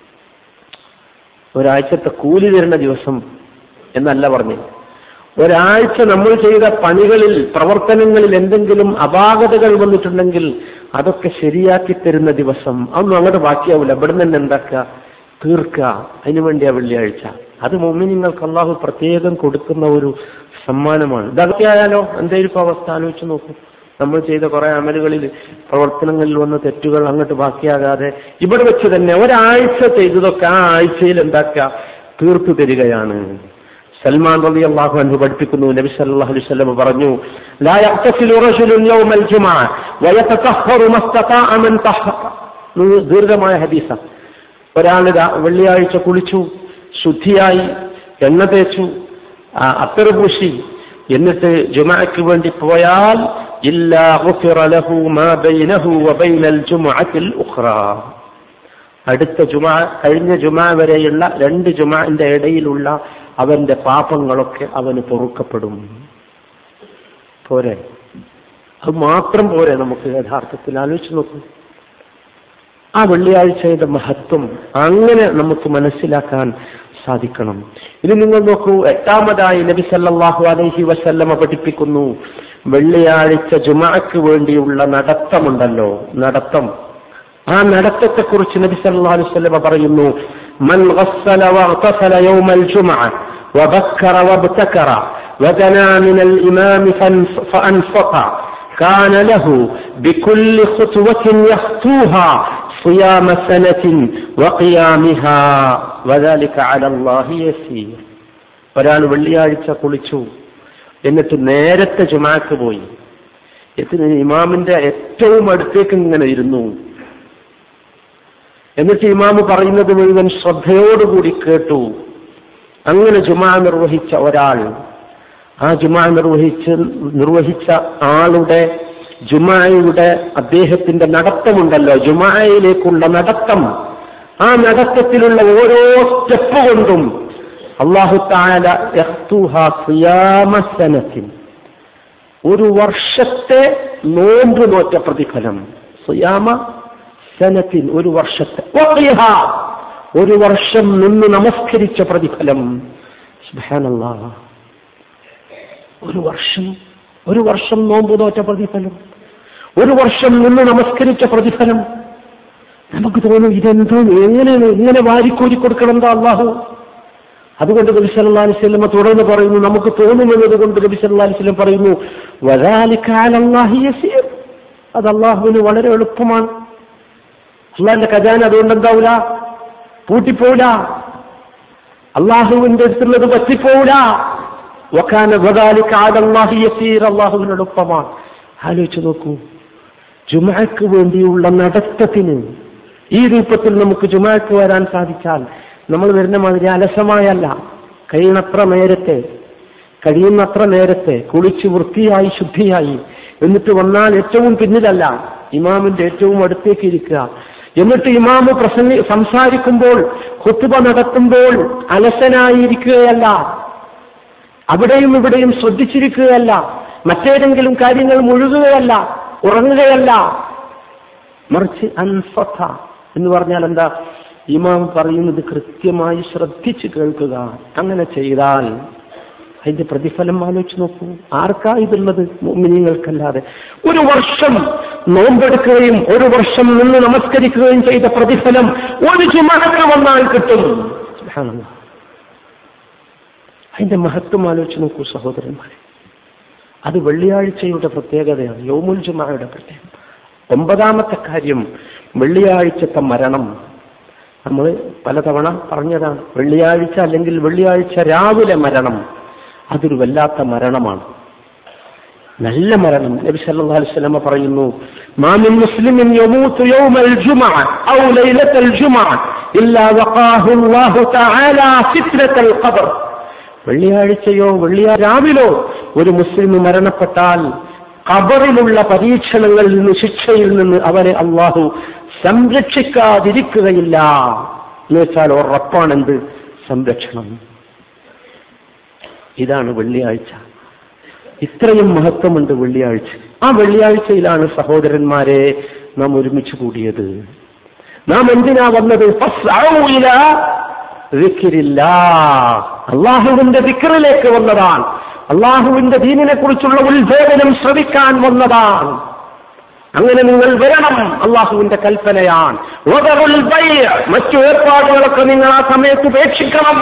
ഒരാഴ്ചത്തെ കൂലി തരുന്ന ദിവസം എന്നല്ല പറഞ്ഞു. ഒരാഴ്ച നമ്മൾ ചെയ്ത പണികളിൽ, പ്രവർത്തനങ്ങളിൽ എന്തെങ്കിലും അപാകതകൾ വന്നിട്ടുണ്ടെങ്കിൽ അതൊക്കെ ശരിയാക്കി തരുന്ന ദിവസം. അതൊന്നും അങ്ങോട്ട് ബാക്കിയാവില്ല, ഇവിടെ നിന്ന് എന്താക്കുക, തീർക്കുക. അതിനുവേണ്ടിയാ വെള്ളിയാഴ്ച. അത് മുഅ്മിനീങ്ങൾക്ക് അള്ളാഹു പ്രത്യേകം കൊടുക്കുന്ന ഒരു സമ്മാനമാണ്. ഇതൊക്കെ ആയാലോ എന്തായിരിക്കും അവസ്ഥ ആലോചിച്ച് നോക്കൂ. നമ്മൾ ചെയ്ത കുറെ അമലുകളിൽ, പ്രവർത്തനങ്ങളിൽ വന്ന തെറ്റുകൾ അങ്ങോട്ട് ബാക്കിയാകാതെ ഇവിടെ വെച്ച് തന്നെ ഒരാഴ്ച ചെയ്തതൊക്കെ ആ ആഴ്ചയിൽ എന്താക്കുക, തീർത്തു തരികയാണ്. സൽമാൻ റളിയല്ലാഹു അൻഹു പഠിപ്പിക്കുന്നു, നബി സല്ലല്ലാഹു അലൈഹി വസല്ലം പറഞ്ഞു, ലാ യഗ്തസിലു റജുലുൻ യൗമൽ ജുമുഅ വയതതഹറു മസ്തതാഅ മൻ തഹറ. ദീർഘമായ ഹദീസാ. ഒരാൾ വെള്ളിയാഴ്ച കുളിച്ചു, ശുദ്ധിയായി, എണ്ണ തേച്ചു, അത്തർ പൂശി, എന്നിട്ട് ജുമുഅക്ക് വേണ്ടി പോയാൽ ഇല്ലാ ഗുഫിറ ലഹു മാ ബൈനഹു വബൈനൽ ജുമുഅത്തിൽ ഉഖ്റാ. അടുത്ത ജുമുഅ, കഴിഞ്ഞ ജുമുഅ വരെയുള്ള 2 ജുമുഅന്റെ ഇടയിലുള്ള അവന്റെ പാപങ്ങളൊക്കെ അവന് പൊറുക്കപ്പെടും. പോരെ? അത് മാത്രം പോരെ? നമുക്ക് യഥാർത്ഥത്തിൽ ആലോചിച്ച് നോക്കും ആ വെള്ളിയാഴ്ചയുടെ മഹത്വം. അങ്ങനെ നമുക്ക് മനസ്സിലാക്കാൻ സാധിക്കണം. ഇനി നിങ്ങൾ നോക്കൂ, 8ാമതായി നബി സല്ലല്ലാഹു അലൈഹി വസല്ലമ പഠിപ്പിക്കുന്നു, വെള്ളിയാഴ്ച ജുമുഅക്ക് വേണ്ടിയുള്ള നടത്തമുണ്ടല്ലോ, നടത്തം. ആ നടത്തത്തെക്കുറിച്ച് നബി സല്ലല്ലാഹു അലൈഹി വസല്ലമ പറയുന്നു, മൻ ഗസ്സല വഗ്തസല യൗമൽ ജുമുഅ വബക്കറ വബ്തകറ വദനാ മിനൽ ഇമാം ഫഅൻഫഖ കാന ലഹു ബികുല്ലി ഖുത്വത്തിൻ യഖ്തൂഹാ صيام سنة وقيامها وذلك على الله يسير. ഒരാൾ വെള്ളിയാഴ്ച കുളിച്ചു, എന്നിട്ട് നേരത്തെ ജുമുഅക്ക് പോയി, ഇമാമിന്റെ ഏറ്റവും അടുത്തേക്ക് ഇങ്ങനെ ഇരുന്നു, എന്നിട്ട് ഇമാമ് പറയുന്നത് മുഴുവൻ ശ്രദ്ധയോടുകൂടി കേട്ടു. അങ്ങനെ ജുമുഅ നിർവഹിച്ച ഒരാൾ, ആ ജുമുഅ നിർവഹിച്ച ആളുടെ ജുമുഅയുടെ അദ്ദേഹത്തിന്റെ നടത്തമുണ്ടല്ലോ, ജുമുഅയിലേക്കുള്ള നടത്തം, ആ നടത്തത്തിലുള്ള ഓരോ സ്റ്റെപ്പ് കൊണ്ടും അല്ലാഹു തആല യഖ്തുഹാ സിയാമ സനത്തിൻ, ഒരു വർഷത്തെ നോമ്പ് നോറ്റ പ്രതിഫലം. സിയാമ സനത്തിൻ, ഒരു വർഷത്തെ. വഖിഹാ, ഒരു വർഷം നിന്ന് നമസ്കരിച്ച പ്രതിഫലം. സുബ്ഹാനല്ലാഹ്, ഒരു വർഷം നോമ്പ് നോറ്റ പ്രതിഫലം, ഒരു വർഷം നിന്ന് നമസ്കരിച്ച പ്രതിഫലം. നമുക്ക് തോന്നും ഇതെന്തോ, എങ്ങനെ വാരിക്കോരി കൊടുക്കണം എന്താ അള്ളാഹു. അതുകൊണ്ട് നബി സല്ലല്ലാഹു അലൈഹി വസല്ലം തുടർന്ന് പറയുന്നു, നമുക്ക് തോന്നുമെന്നത് കൊണ്ട് നബി സല്ലല്ലാഹു അലൈഹി വസല്ലം പറയുന്നു, വദാലിക അലല്ലാഹി യസീർ, അത് അള്ളാഹുവിന് വളരെ എളുപ്പമാണ്. അള്ളാഹിന്റെ ഖജാന അതുകൊണ്ട് എന്താവൂല, പൂട്ടിപ്പോവില്ല. അള്ളാഹുവിന്റെ അടുത്തുള്ളത് പറ്റിപ്പോവില്ല. വകാന വദാലിക അലല്ലാഹി യസീർ, അള്ളാഹുവിന് എളുപ്പമാണ്. ആലോചിച്ച് നോക്കൂ, ജുമുഅക്ക് വേണ്ടിയുള്ള നടത്തത്തിന് ഈ രൂപത്തിൽ നമുക്ക് ജുമുഅക്ക് വരാൻ സാധിച്ചാൽ, നമ്മൾ വരുന്ന മാതിരി അലസമായല്ല, കഴിയുന്നത്ര നേരത്തെ കുളിച്ച് വൃത്തിയായി ശുദ്ധിയായി, എന്നിട്ട് വന്നാൽ ഏറ്റവും പിന്നിലല്ല, ഇമാമിന്റെ ഏറ്റവും അടുത്തേക്ക് ഇരിക്കുക. എന്നിട്ട് ഇമാമ് സംസാരിക്കുമ്പോൾ, ഖുത്ബ നടത്തുമ്പോൾ അലസനായിരിക്കുകയല്ല, അവിടെയും ഇവിടെയും ശ്രദ്ധിച്ചിരിക്കുകയല്ല, മറ്റേതെങ്കിലും കാര്യങ്ങൾ മുഴുകുകയല്ല, ഉറങ്ങുകയല്ല, മറിച്ച് അൻഫത എന്ന് പറഞ്ഞാൽ എന്താ, ഇമാം പറയുന്നത് കൃത്യമായി ശ്രദ്ധിച്ചു കേൾക്കുക. അങ്ങനെ ചെയ്താൽ അതിന്റെ പ്രതിഫലം ആലോചിച്ച് നോക്കൂ. ആർക്കാ ഇതുള്ളത്? മുഅ്മിനീങ്ങൾക്കല്ലാതെ. ഒരു വർഷം നോമ്പെടുക്കുകയും ഒരു വർഷം നിന്ന് നമസ്കരിക്കുകയും ചെയ്ത പ്രതിഫലം ഒരു ജുമഅക്ക് വന്നാൽ കിട്ടും. സുബ്ഹാനല്ലാഹ്. അതിന്റെ മഹത്വം ആലോചിച്ച് നോക്കൂ സഹോദരന്മാരെ. അത് വെള്ളിയാഴ്ചയുടെ പ്രത്യേകതയാണ്, യൗമുൽ ജുമഅയുടെ പ്രത്യേകത. 9ാമത്തെ കാര്യം, വെള്ളിയാഴ്ചത്തെ മരണം. നമ്മൾ പലതവണ പറഞ്ഞതാണ്, വെള്ളിയാഴ്ച അല്ലെങ്കിൽ വെള്ളിയാഴ്ച രാവിലെ മരണം അതൊരു വല്ലാത്ത മരണമാണ്, നല്ല മരണം. നബി സല്ലല്ലാഹു അലൈഹി വസല്ലം പറയുന്നു, മാ മിൻ മുസ്ലിമിൻ യമൂതു യൗമൽ ജുമഅ ഔ ലൈലത്തൽ ജുമഅ ഇല്ലാ വഖാഹു അല്ലാഹു തആല ഫിത്നത്തൽ ഖബ്ർ. വെള്ളിയാഴ്ചയോ രാവിലോ ഒരു മുസ്ലിം മരണപ്പെട്ടാൽ ഖബറിലുള്ള പരീക്ഷണങ്ങളിൽ നിന്ന്, ശിക്ഷയിൽ നിന്ന് അവനെ അള്ളാഹു സംരക്ഷിക്കാതിരിക്കുകയില്ല. എന്ന് വെച്ചാൽ ഉറപ്പാണെന്ത്? സംരക്ഷണം. ഇതാണ് വെള്ളിയാഴ്ച. ഇത്രയും മഹത്വമുണ്ട് വെള്ളിയാഴ്ച. ആ വെള്ളിയാഴ്ചയിലാണ് സഹോദരന്മാരെ നാം ഒരുമിച്ച് കൂടിയത്. നാം എന്തിനാ വന്നത്? അള്ളാഹുവിന്റെ ദിക്റിലേക്ക് വന്നതാണ്. അള്ളാഹുവിന്റെ ദീനിനെ കുറിച്ചുള്ള ഉത്ബോധനം ശ്രവിക്കാൻ വന്നതാണ്. അങ്ങനെ നിങ്ങൾ വരണം, അള്ളാഹുവിന്റെ കൽപ്പനയാണ്. മറ്റു ഏർപ്പാടുകളൊക്കെ നിങ്ങൾ ആ സമയത്ത് ഉപേക്ഷിക്കണം.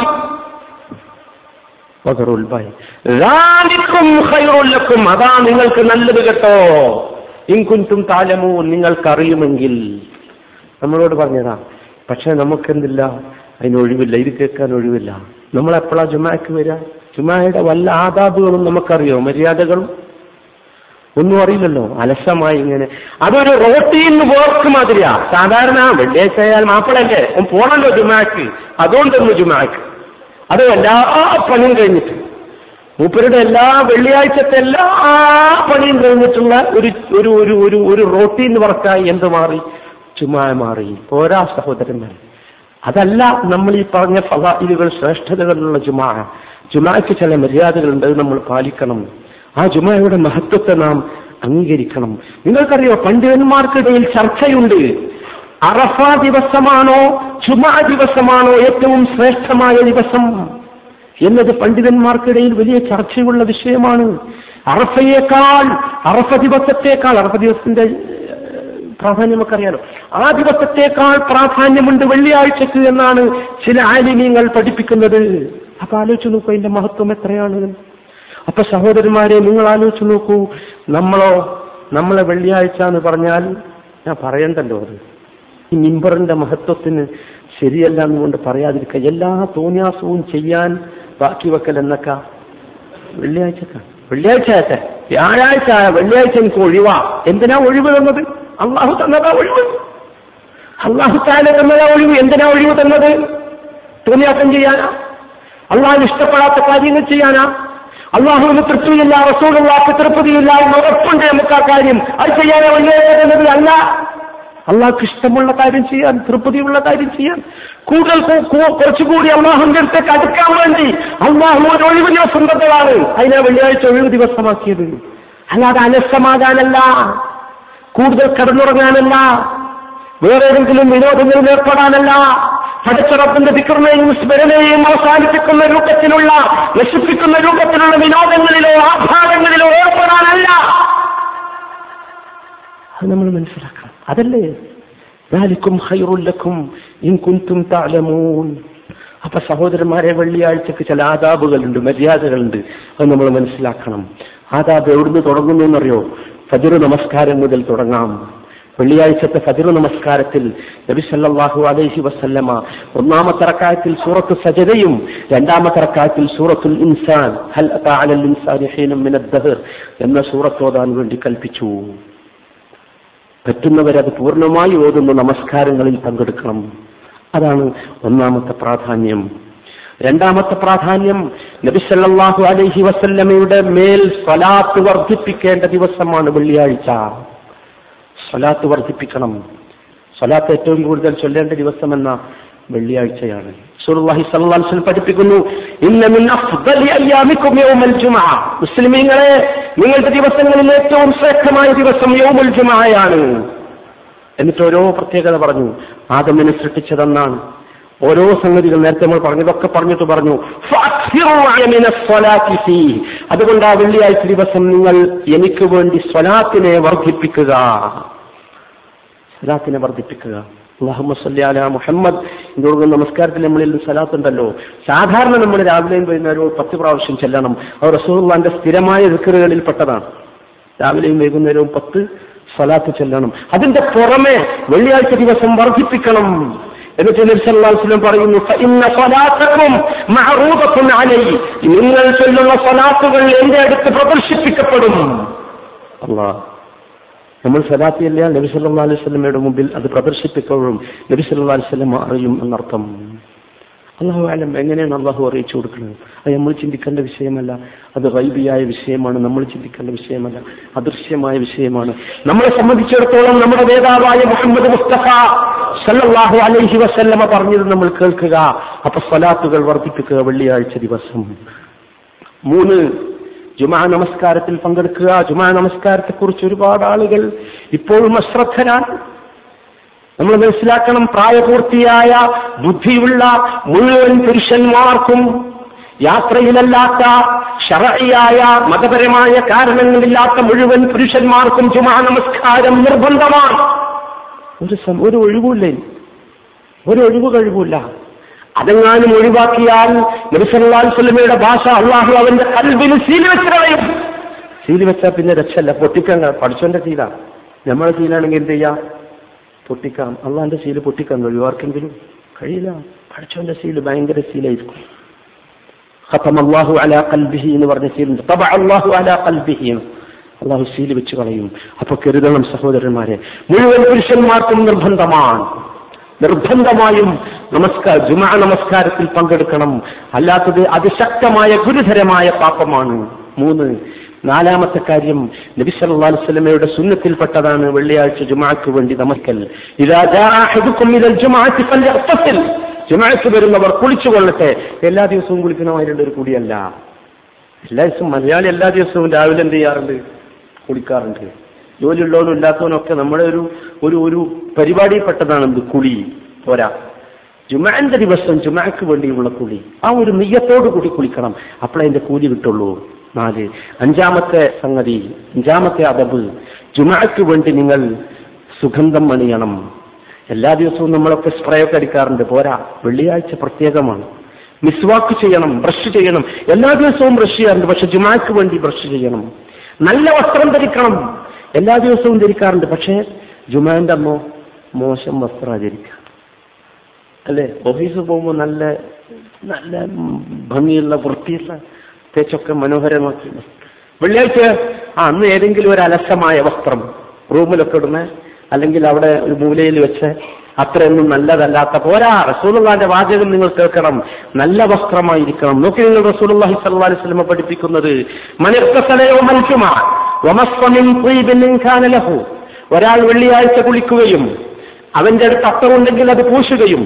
അതാ നിങ്ങൾക്ക് നല്ലത് കേട്ടോ. ഇൻ കുൻതും തഅലമൂൻ, നിങ്ങൾക്കറിയുമെങ്കിൽ. നമ്മളോട് പറഞ്ഞതാ, പക്ഷെ നമുക്കെന്തില്ല, അതിനൊഴിവില്ല, ഇത് കേൾക്കാൻ ഒഴിവില്ല. നമ്മളെപ്പോഴാ ജുമഅക്ക് വരിക? ജുമഅയുടെ വല്ല ആദാബുകളും നമുക്കറിയോ? മര്യാദകളും ഒന്നും അറിയില്ലല്ലോ. അലസമായി ഇങ്ങനെ അതൊരു റോട്ടീൻ വർക്ക് മാതിരിയാ. സാധാരണ വെള്ളിയാഴ്ച ആയാൽ മാപ്പിളല്ലേ പോണല്ലോ ജുമഅക്ക്, അതുകൊണ്ടൊന്ന് ജുമഅക്ക്. അത് എല്ലാ പണിയും കഴിഞ്ഞിട്ട്, മൂപ്പരുടെ എല്ലാ വെള്ളിയാഴ്ചത്തെ എല്ലാ പണിയും കഴിഞ്ഞിട്ടുള്ള ഒരു ഒരു ഒരു ഒരു റോട്ടീൻ വർക്കായി എന്ത് മാറി? ജുമഅ മാറി. പോരാ സഹോദരന്മാർ, അതല്ല നമ്മൾ ഈ പറഞ്ഞ ഫളായിലുകൾ, ശ്രേഷ്ഠതകളുള്ള ജുമഅ. ജുമഅക്ക് ചില മര്യാദകളുണ്ട്, അത് നമ്മൾ പാലിക്കണം. ആ ജുമഅയുടെ മഹത്വത്തെ നാം അംഗീകരിക്കണം. നിങ്ങൾക്കറിയോ, പണ്ഡിതന്മാർക്കിടയിൽ ചർച്ചയുണ്ട്, അറഫ ദിവസമാണോ ജുമഅ ദിവസമാണോ ഏറ്റവും ശ്രേഷ്ഠമായ ദിവസം എന്നത് പണ്ഡിതന്മാർക്കിടയിൽ വലിയ ചർച്ചയുള്ള വിഷയമാണ്. അറഫ ദിവസത്തിന്റെ പ്രാധാന്യം നമുക്കറിയാലോ. ആ ദിവസത്തേക്കാൾ പ്രാധാന്യമുണ്ട് വെള്ളിയാഴ്ചക്ക് എന്നാണ് ചില ആലിമീങ്ങൾ പഠിപ്പിക്കുന്നത്. അപ്പൊ ആലോചിച്ച് നോക്കൂ അതിന്റെ മഹത്വം എത്രയാണ്. അപ്പൊ സഹോദരന്മാരെ, നിങ്ങൾ ആലോചിച്ച് നോക്കൂ, നമ്മളെ വെള്ളിയാഴ്ച എന്ന് പറഞ്ഞാൽ, ഞാൻ പറയണ്ടല്ലോ അത്, ഈ മിമ്പറിന്റെ മഹത്വത്തിന് ശരിയല്ല എന്നുകൊണ്ട് പറയാതിരിക്കുക. എല്ലാ തോന്നിയാസവും ചെയ്യാൻ ബാക്കി വെക്കൽ എന്നൊക്കെ വെള്ളിയാഴ്ച വ്യാഴാഴ്ച വെള്ളിയാഴ്ച എനിക്ക് ഒഴിവാ. എന്തിനാ ഒഴിവ് തന്നത്? അള്ളാഹു തന്നതാ ഒഴിവ്. അള്ളാഹു താല തന്നതാ ഒഴിവ്. എന്തിനാ ഒഴിവ് തന്നത്? തോന്നിയാസം ചെയ്യാനാ? അള്ളാഹുവിന് ഇഷ്ടപ്പെടാത്ത കാര്യങ്ങൾ ചെയ്യാനാ? അള്ളാഹുവിന് തൃപ്തിയില്ല, റസൂലുള്ളാഹിക്ക് തൃപ്തിയില്ല എന്ന് ഉറപ്പുണ്ട് നമുക്ക് ആ കാര്യം. അത് ചെയ്യാനാ വെള്ളിയാഴ്ച തന്നത്? അല്ല, അള്ളാഹ്ക്ക് ഇഷ്ടമുള്ള കാര്യം ചെയ്യാൻ, തൃപ്തിയുള്ള കാര്യം ചെയ്യാൻ, കുറച്ചുകൂടി അള്ളാഹുവിന്റെ അടുത്തേക്ക് അടുക്കാൻ വേണ്ടി അള്ളാഹു ഒരു ഒഴിവ് ദിവസം തന്നതാണ്. അതിനാ വെള്ളിയാഴ്ച ഒഴിവ് ദിവസമാക്കിയത്. അല്ലാതെ അലസമാകാനല്ല, കൂടുതൽ കടന്നുറങ്ങാനല്ല, വേറെ ഏതെങ്കിലും വിനോദങ്ങളിൽ ഏർപ്പെടാനല്ല, പടച്ചറപ്പിന്റെ ദിക്റിനെയും സ്മരണയെയും അവസാനിപ്പിക്കുന്ന രൂപത്തിലുള്ള, നശിപ്പിക്കുന്ന രൂപത്തിലുള്ള വിനോദങ്ങളിലോ ആഭാരങ്ങളിലോ ഏർപ്പെടാനല്ല. അത് നമ്മൾ മനസ്സിലാക്കണം. അതല്ലേ ദാലികും ഖൈറുൽ ലക്കും ഇൻ കുൻതും തഅലമൂൻ. അപ്പൊ സഹോദരന്മാരെ, വെള്ളിയാഴ്ചക്ക് ചില ആദാബുകളുണ്ട്, മര്യാദകളുണ്ട്. അത് നമ്മൾ മനസ്സിലാക്കണം. ആദാബ് എവിടുന്ന് തുടങ്ങുന്നു എന്നറിയോ? ഫജ്ർ നമസ്കാരം മുതൽ തുടങ്ങാം. വെള്ളിയാഴ്ചത്തെ ഫജ്ർ നമസ്കാരത്തിൽ നബി സല്ലല്ലാഹു അലൈഹി വസല്ലമ ഒന്നാമത്തെ റക്അത്തിൽ സൂറത്തു സജദയും രണ്ടാമത്തെ റക്അത്തിൽ സൂറത്തുൽ ഇൻസാൻ, ഹൽ അതാ അലൽ ഇൻസാനി ഹീനും മിനദ് ദഹർ എന്ന സൂറത്ത് ഓതാൻ വേണ്ടി കൽപ്പിച്ചു. പറ്റുന്നവരത് പൂർണ്ണമായി ഓതുന്ന നമസ്കാരങ്ങളിൽ പങ്കെടുക്കണം. അതാണ് ഒന്നാമത്തെ പ്രാധാന്യം. രണ്ടാമത്തെ പ്രാധാന്യം, നബി സല്ലല്ലാഹു അലൈഹി വസല്ലമയുടെ മേൽ സ്വലാത്ത് വർദ്ധിപ്പിക്കേണ്ട ദിവസമാണ് വെള്ളിയാഴ്ച. സ്വലാത്ത് വർദ്ധിപ്പിക്കണം. സ്വലാത്ത് ഏറ്റവും കൂടുതൽ ചൊല്ലേണ്ട ദിവസം എന്ന വെള്ളിയാഴ്ചയാണ്. റസൂലുള്ളാഹി സ്വല്ലല്ലാഹു അലൈഹി വസല്ലം പഠിപ്പിക്കുന്നു, ഇന്ന മിൻ അഫ്ദലി അയ്യാമികും യൗമുൽ ജുമുഅ. മുസ്ലിമീങ്ങളെ, നിങ്ങളുടെ ദിവസങ്ങളിൽ ഏറ്റവും ശ്രേഷ്ഠമായ ദിവസം യൗമുൽ ജുമുഅയാണ്. എന്നിട്ട് ഓരോ പ്രത്യേകത പറഞ്ഞു. ആദമിനെ സൃഷ്ടിച്ചതെന്നാണ്, ഓരോ സംഗതികൾ നേരത്തെ നമ്മൾ പറഞ്ഞതൊക്കെ പറഞ്ഞു. അതുകൊണ്ട് ആ വെള്ളിയാഴ്ച ദിവസം നിങ്ങൾ എനിക്ക് വേണ്ടി സ്വലാത്തിനെ വർദ്ധിപ്പിക്കുക. അല്ലാഹുമ്മ സ്വല്ലി അലാ മുഹമ്മദ്. ഇതോടെ നമസ്കാരത്തിൽ നമ്മളിൽ സ്വലാത്തുണ്ടല്ലോ. സാധാരണ നമ്മൾ രാവിലെയും വൈകുന്നേരവും 10 പ്രാവശ്യം ചെല്ലണം. അത് റസൂലുള്ളാഹിന്റെ സ്ഥിരമായ ദിക്റുകളിൽ പെട്ടതാണ്. രാവിലെയും വൈകുന്നേരവും 10 സ്വലാത്ത് ചെല്ലണം. അതിന്റെ പുറമെ വെള്ളിയാഴ്ച ദിവസം വർദ്ധിപ്പിക്കണം. എന്നിട്ട് നബി സല്ലല്ലാഹു അലൈഹി വസല്ലം പറയുന്നു, ഫഇന്ന സ്വലാത്തകും മഅറൂദത്തുൻ അലൈഹി, നിങ്ങൾ ചൊല്ലുന്ന സ്വലാത്തുകൾ എന്റെ അടുത്ത് പ്രദർശിപ്പിക്കപ്പെടും. അല്ലാഹ്, നമ്മൾ സ്വലാത്ത് ചെല്ലിയാൽ നബി സല്ലല്ലാഹു അലൈഹി വസല്ലമയുടെ മുമ്പിൽ അത് പ്രദർശിപ്പിക്കപ്പെടും. നബി സല്ലല്ലാഹു അലൈഹി വസല്ലം അറിയും എന്നർത്ഥം. അല്ലാഹു അലം, എങ്ങനെയാണ് അല്ലാഹു അറിയിച്ചു കൊടുക്കുന്നത്? അത് നമ്മൾ ചിന്തിക്കേണ്ട വിഷയമല്ല. അത് ഗൈബിയായ വിഷയമാണ്. നമ്മൾ ചിന്തിക്കേണ്ട വിഷയമല്ല. അദൃശ്യമായ വിഷയമാണ്. നമ്മളെ സംബന്ധിച്ചിടത്തോളം നമ്മുടെ നേതാവായ മുഹമ്മദ് മുസ്തഫ സല്ലല്ലാഹു അലൈഹി വസല്ലമ പറഞ്ഞത് നമ്മൾ കേൾക്കുക. അപ്പൊ സ്വലാത്തുകൾ വർദ്ധിപ്പിക്കുക വെള്ളിയാഴ്ച ദിവസം. 3, ജുമാ നമസ്കാരത്തിൽ പങ്കെടുക്കുക. ജുമാ നമസ്കാരത്തെ കുറിച്ച് ഒരുപാട് ആളുകൾ ഇപ്പോഴും അശ്രദ്ധരാണ്. നമ്മൾ മനസ്സിലാക്കണം, പ്രായപൂർത്തിയായ ബുദ്ധിയുള്ള മുഴുവൻ പുരുഷന്മാർക്കും യാത്രയിലല്ലാത്ത ശർഈയായ മതപരമായ കാരണങ്ങളില്ലാത്ത മുഴുവൻ പുരുഷന്മാർക്കും ജുമാ നമസ്കാരം നിർബന്ധമാണ്. ഒരു ഒഴിവ് കഴിവില്ല. അതെങ്ങാനും ഒഴിവാക്കിയാൽ നബി സല്ലല്ലാഹു അലൈഹി വസല്ലമയുടെ ഭാഷ അള്ളാഹു അവന്റെ ഖൽബിൽ സീൽ വെച്ച് കളയും. സീൽ വെച്ചാൽ പിന്നെ രക്ഷല്ല. പൊട്ടിക്കാൻ പഠിച്ചോന്റെ സീല. നമ്മളെ സീലാണെങ്കിൽ എന്ത് ചെയ്യാം? പൊട്ടിക്കാം. അള്ളാന്റെ സീല് പൊട്ടിക്കാൻ കഴിയും? ആർക്കെങ്കിലും കഴിയില്ല. പഠിച്ചോന്റെ സീല് ഭയങ്കര സീലായിരിക്കും. ഖതമല്ലാഹു അലാ ഖൽബിഹി എന്ന് പറഞ്ഞ സീലുണ്ട്. തബഅ അല്ലാഹു അലാ ഖൽബിഹി, അള്ളാഹു സീല് വെച്ച് കളയും. അപ്പൊ കരുതണം സഹോദരന്മാരെ, മുഴുവൻ പുരുഷന്മാർക്കും നിർബന്ധമായും ജുമാ നമസ്കാരത്തിൽ പങ്കെടുക്കണം. അല്ലാത്തത് അതിശക്തമായ ഗുരുതരമായ പാപമാണ്. 3, 4-ാമത്തെ കാര്യം, നബി സല്ലല്ലാഹു അലൈഹി വസല്ലമയുടെ സുന്നത്തിൽപ്പെട്ടതാണ് വെള്ളിയാഴ്ച ജുമാക്ക് വേണ്ടി നമസ്കൽ. ഇദാ ജാഅ അഹദുകും ഇലൽ ജുമുഅത്തി ഫൽയഗ്തസിൽ, ജുമാക്ക് വരുന്നവർ കുളിച്ചുകൊള്ളട്ടെ. എല്ലാ ദിവസവും കുളിക്കണമായിട്ടുള്ള ഒരു കൂടിയല്ല. എല്ലാ ദിവസവും മലയാളി എല്ലാ ദിവസവും രാവിലെ എന്ത് ചെയ്യാറുണ്ട്? കുളിക്കാറുണ്ട്. ജോലിയുള്ളവനും ഇല്ലാത്തവനൊക്കെ നമ്മുടെ ഒരു പരിപാടിയിൽപ്പെട്ടതാണ് എന്ത്? കുളി. പോരാ, ജുമാന്റെ ദിവസം ജുമാക്ക് വേണ്ടിയുള്ള കുളി. ആ ഒരു നിയ്യത്തോടു കൂടി കുളിക്കണം. അപ്പോഴേ അതിന്റെ കൂലി കിട്ടുള്ളൂ. 4, 5-ാമത്തെ സംഗതി, 5-ാമത്തെ അദബ്, ജുമാക്ക് വേണ്ടി നിങ്ങൾ സുഗന്ധം അണിയണം. എല്ലാ ദിവസവും നമ്മളൊക്കെ സ്പ്രേ ഒക്കെ അടിക്കാറുണ്ട്. പോരാ, വെള്ളിയാഴ്ച പ്രത്യേകമാണ്. മിസ്വാക്ക് ചെയ്യണം, ബ്രഷ് ചെയ്യണം. എല്ലാ ദിവസവും ബ്രഷ് ചെയ്യാറുണ്ട്, പക്ഷെ ജുമാക്ക് വേണ്ടി ബ്രഷ് ചെയ്യണം. നല്ല വസ്ത്രം ധരിക്കണം. എല്ലാ ദിവസവും ധരിക്കാറുണ്ട്, പക്ഷേ ജുമാന്റെ അമ്മോ മോശം വസ്ത്രം ധരിക്കുക. അല്ലെ, ഓഫീസിൽ പോകുമ്പോൾ നല്ല നല്ല ഭംഗിയുള്ള വൃത്തിയുള്ള തേച്ചൊക്കെ മനോഹരമാക്കി. വെള്ളിയാഴ്ച അന്ന് ഏതെങ്കിലും ഒരു അലസമായ വസ്ത്രം റൂമിലൊക്കെ ഇടുന്ന, അല്ലെങ്കിൽ അവിടെ ഒരു മൂലയിൽ വെച്ച് അത്രയൊന്നും നല്ലതല്ലാത്ത. പോരാ, റസൂലുള്ളാഹിന്റെ വാചകം നിങ്ങൾ കേൾക്കണം. നല്ല വസ്ത്രമായിരിക്കണം. നോക്കി, നിങ്ങൾ റസൂലുള്ളാഹി സ്വല്ലല്ലാഹു അലൈഹി വസല്ലം പഠിപ്പിക്കുന്നത്, ഒരാൾ വെള്ളിയാഴ്ച കുളിക്കുകയും അവന്റെ അടുത്ത് അത്തറുണ്ടെങ്കിൽ അത് പൂശുകയും,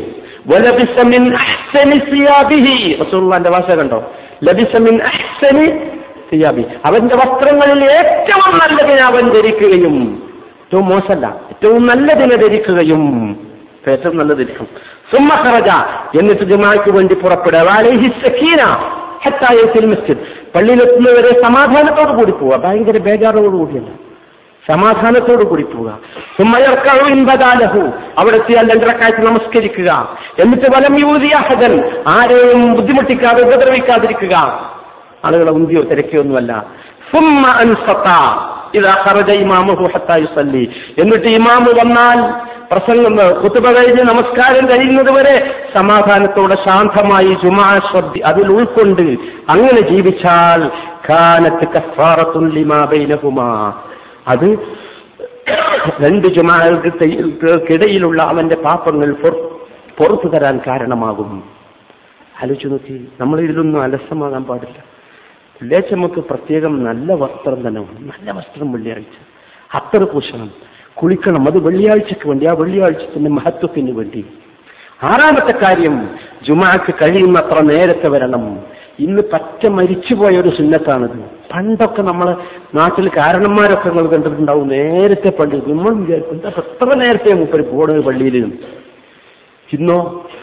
റസൂലുള്ളാഹിന്റെ ഭാഷ കണ്ടോ, ലബിസ മിൻ അഹ്സനി സിയാബി, അവന്റെ വസ്ത്രങ്ങളിൽ ഏറ്റവും നല്ലതിനെ അവൻ ധരിക്കുകയും, ഏറ്റവും മോശമല്ല ഏറ്റവും നല്ലതിനെ ധരിക്കുകയും, ഏറ്റവും നല്ലതിരിക്കും. സുമ്മ ഖറജ, എന്നിട്ട് ജുമാഅക്ക് വേണ്ടി പുറപ്പെടുക. അലൈഹി സക്കീന ഹത്താ യത്തിൽ മസ്ജിദ്, പള്ളിയിലെത്തുന്നവരെ സമാധാനത്തോടു കൂടി പോവുക. ഭയങ്കര ബേജാറോട് കൂടിയല്ല, സമാധാനത്തോടു കൂടി പോവുക. സുമ്മ യർകഉ ഇൻ ബദാലഹു, അവിടെ എത്തിയാൽ 2 റക്അത്ത് നമസ്കരിക്കുക. എന്നിട്ട് വലം യൂദി അഹദൻ, ആരെയും ബുദ്ധിമുട്ടിക്കാതെ ഉപദ്രവിക്കാതിരിക്കുക. ആളുകളെ ഉന്തിയോ തിരക്കിയൊന്നുമല്ല. സുമ്മ അൻസത ഇദാ ഖറജ ഇമാമുഹു ഹത്താ യുസല്ലി, എന്നിട്ട് ഇമാമു വന്നാൽ പ്രസംഗം ഖുതുബ കഴിഞ്ഞ് നമസ്കാരം കഴിയുന്നത് വരെ സമാധാനത്തോടെ ശാന്തമായി ജുമാ ശ്രദ്ധ അതിൽ ഉൾക്കൊണ്ട് അങ്ങനെ ജീവിച്ചാൽ കാനത്ത് കഫാറത്തുൻ ലിമാ ബൈനഹുമാ, അത് 2 ജുമാകൾക്കിടയിലുള്ള അവന്റെ പാപങ്ങൾ പുറത്തു തരാൻ കാരണമാകും. ആലോചിച്ചു നോക്കി, നമ്മൾ ഇതിലൊന്നും അലസമാകാൻ പാടില്ല. വെള്ളിയാഴ്ച നമുക്ക് പ്രത്യേകം നല്ല വസ്ത്രം തന്നെ വേണം. നല്ല വസ്ത്രം വെള്ളിയാഴ്ച, അത്തർ പൂശണം, കുളിക്കണം. അത് വെള്ളിയാഴ്ചക്ക് വേണ്ടി, ആ വെള്ളിയാഴ്ചത്തിന്റെ മഹത്വത്തിന് വേണ്ടി. 6-ാമത്തെ കാര്യം, ജുമാക്ക് കഴിയുന്നത്ര നേരത്തെ വരണം. ഇന്ന് പറ്റ മരിച്ചുപോയ ഒരു സുന്നത്താണിത്. പണ്ടൊക്കെ നമ്മളെ നാട്ടിൽ കാരണന്മാരൊക്കെ നിങ്ങൾ കണ്ടിട്ടുണ്ടാവും, നേരത്തെ പണ്ട് നമ്മൾ വിചാരിക്കും എത്ര നേരത്തെ മൂപ്പര് പോണ പള്ളിയിൽ. ഇന്നോ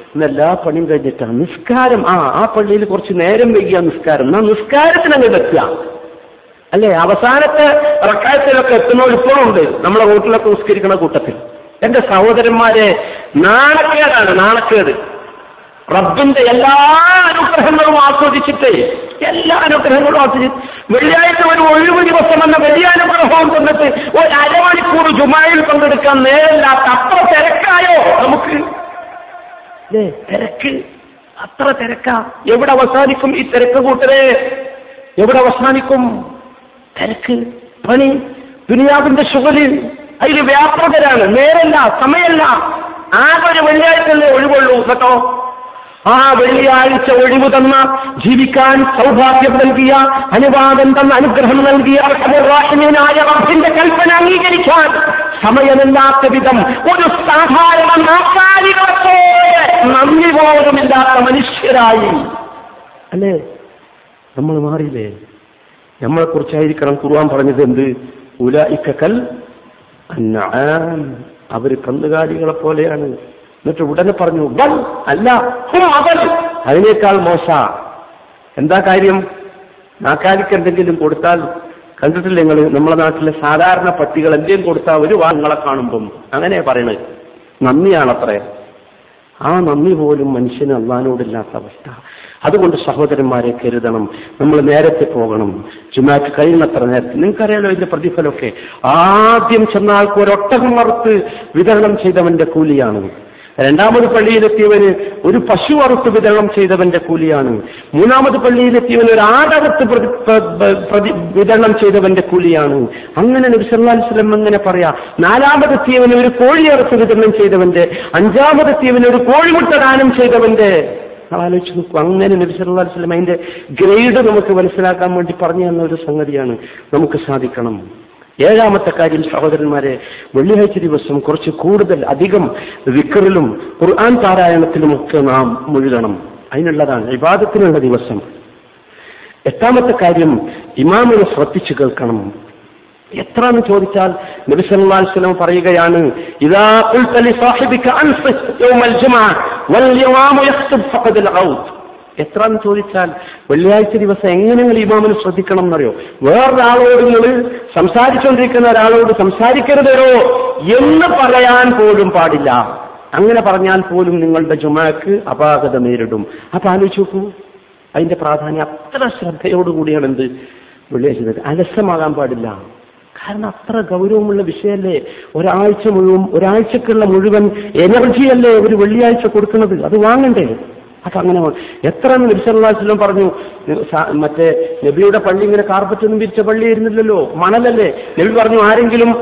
ഇന്നെല്ലാ പണിയും കഴിഞ്ഞിട്ടാണ് നിസ്കാരം. ആ പള്ളിയിൽ കുറച്ച് നേരം വൈകിയ നിസ്കാരം, എന്നാ നിസ്കാരത്തിന് അങ്ങ് എത്തുക അല്ലേ? അവസാനത്തെ റക്കായത്തിലൊക്കെ എത്തുന്നവർ ഇപ്പോഴും ഉണ്ട് നമ്മളെ വീട്ടിലൊക്കെ നിസ്കരിക്കുന്ന കൂട്ടത്തിൽ. എന്റെ സഹോദരന്മാരെ, നാണക്കേടാണ്, നാണക്കേട്. റബ്ബിന്റെ എല്ലാ അനുഗ്രഹങ്ങളും ആസ്വദിച്ചിട്ട്, എല്ലാ അനുഗ്രഹങ്ങളും ആസ്വദിച്ച് വെള്ളിയാഴ്ച ഒരു ഒഴിവ് ദിവസം എന്ന വലിയ അനുഗ്രഹവും തന്നിട്ട് ഒരു അരമണിക്കൂർ ജുമായിൽ പങ്കെടുക്കാൻ നേരമില്ലാത്ത അത്ര തിരക്കായോ നമുക്ക്? അല്ലേ, തിരക്ക്, അത്ര തിരക്കാ. എവിടെ അവസാനിക്കും ഈ തിരക്ക് കൂട്ടരെ? എവിടെ അവസാനിക്കും തിരക്ക്? പണി, ദുനിയാവിന്റെ ശുഗല്, അതിൽ വ്യാപൃതരാണ്. നേരല്ല, സമയമല്ല. ആകെ ഒരു വെള്ളിയാഴ്ചയല്ലേ ഒഴിവുള്ളൂ കേട്ടോ. ആ വെള്ളിയാഴ്ച ഒഴിവ് തന്ന, ജീവിക്കാൻ സൗഭാഗ്യം നൽകിയ, അനുവാദം തന്ന, അനുഗ്രഹം നൽകിയ റഹ്മാനായ റബ്ബിന്റെ കൽപ്പന അംഗീകരിക്കാൻ സമയമില്ലാത്ത വിധം ഒരു സാധാരണ നാക്കാലികളെ നന്ദി പോലുമില്ലാത്ത മനുഷ്യരായി അല്ലേ നമ്മൾ മാറിയില്ലേ? നമ്മളെ കുറിച്ചായിരിക്കണം ഖുർആൻ പറഞ്ഞത് എന്ത്? ഉലൈക കൽ അൻആം, അവർ കന്നുകാലികളെ പോലെയാണ്. എന്നിട്ട് ഉടനെ പറഞ്ഞു ബൽ, അല്ല, അവൽ, അതിനേക്കാൾ മോശ. എന്താ കാര്യം? നാക്കാലിക്ക് എന്തെങ്കിലും കൊടുത്താൽ കണ്ടിട്ടില്ല നിങ്ങൾ? നമ്മളെ നാട്ടിലെ സാധാരണ പട്ടികൾ എന്തെങ്കിലും കൊടുത്താൽ ഒരു വാങ്ങളെ കാണുമ്പം അങ്ങനെ പറയണത് നന്ദിയാണത്രേ. ആ നന്ദി പോലും മനുഷ്യന് അള്ളാഹിനോടില്ലാത്ത അവസ്ഥ. അതുകൊണ്ട് സഹോദരന്മാരെ കരുതണം, നമ്മൾ നേരത്തെ പോകണം. ജുമാക്ക് കഴിയുന്നത്ര നേരത്തെ. നിങ്ങൾക്കറിയാലോ ഇതിന്റെ പ്രതിഫലമൊക്കെ. ആദ്യം ചെന്ന ആൾക്ക് ഒരൊട്ടകം വറുത്ത് വിതരണം ചെയ്തവന്റെ കൂലിയാണ്. രണ്ടാമത് പള്ളിയിലെത്തിയവന് ഒരു പശു വറുത്ത് വിതരണം ചെയ്തവന്റെ കൂലിയാണ്. മൂന്നാമത് പള്ളിയിലെത്തിയവന് ഒരു ആടകത്ത് വിതരണം ചെയ്തവന്റെ കൂലിയാണ്. അങ്ങനെ നബി സല്ലല്ലാഹു അലൈഹി വസല്ലം അങ്ങനെ പറയാ. നാലാമതെത്തിയവന് ഒരു കോഴി അറുത്ത് വിതരണം ചെയ്തവന്റെ, അഞ്ചാമതെത്തിയവന് ഒരു കോഴിമുട്ട ദാനം ചെയ്തവന്റെ. ആലോചിച്ച് നോക്കൂ. അങ്ങനെ നബി സല്ലല്ലാഹു അലൈഹി വസല്ലം അതിന്റെ ഗ്രേഡ് നമുക്ക് മനസ്സിലാക്കാൻ വേണ്ടി പറഞ്ഞു തന്ന ഒരു സംഗതിയാണ്. നമുക്ക് സാധിക്കണം. ഏഴാമത്തെ കാര്യം സഹോദരന്മാരെ, വെള്ളിയാഴ്ച ദിവസം കുറച്ച് കൂടുതൽ അധികം ദിക്റിലും ഖുർആൻ പാരായണത്തിലുമൊക്കെ നാം മുഴുകണം. അതിനുള്ളതാണ്, ഇബാദത്തിനുള്ള ദിവസം. എട്ടാമത്തെ കാര്യം, ഇമാമിനെ ശ്രദ്ധിച്ചു കേൾക്കണം. എത്രയെന്ന് ചോദിച്ചാൽ നബി സല്ലല്ലാഹു അലൈഹി വസല്ലം പറയുകയാണ്, ഇദാ ഖുൽത ലി സാഹിബിക അൻസിത് യൗമൽ ജുമുഅ വൽ ഇമാമു യഖ്തുബ് ഫഖദ് അൽ-ഔത്. എത്രയെന്ന് ചോദിച്ചാൽ വെള്ളിയാഴ്ച ദിവസം എങ്ങനെ നിങ്ങൾ ഇമാമിനെ ശ്രദ്ധിക്കണം എന്നറിയോ? വേറൊരാളോട് നിങ്ങൾ സംസാരിച്ചുകൊണ്ടിരിക്കുന്ന ഒരാളോട് സംസാരിക്കരുതോ എന്ന് പറയാൻ പോലും പാടില്ല. അങ്ങനെ പറഞ്ഞാൽ പോലും നിങ്ങളുടെ ജുമാക്ക് അപാകത നേരിടും. അപ്പൊ ആലോചിച്ച് നോക്കൂ, അതിന്റെ പ്രാധാന്യം. അത്ര ശ്രദ്ധയോടുകൂടിയാണ് എന്ത് വെള്ളിയാഴ്ച. അലസമാകാൻ പാടില്ല. കാരണം അത്ര ഗൗരവമുള്ള വിഷയമല്ലേ. ഒരാഴ്ചക്കുള്ള മുഴുവൻ എനർജിയല്ലേ ഒരു വെള്ളിയാഴ്ച കൊടുക്കുന്നത്. അത് വാങ്ങണ്ടേ? അപ്പൊ അങ്ങനെ എത്ര നബി സല്ലല്ലാഹു അലൈഹി വസല്ലം പറഞ്ഞു. മറ്റേ നബിയുടെ പള്ളി ഇങ്ങനെ കാർപ്പറ്റൊന്നും വിരിച്ച പള്ളിയായിരുന്നില്ലല്ലോ, മണലല്ലേ. നബി പറഞ്ഞു, ആരെങ്കിലും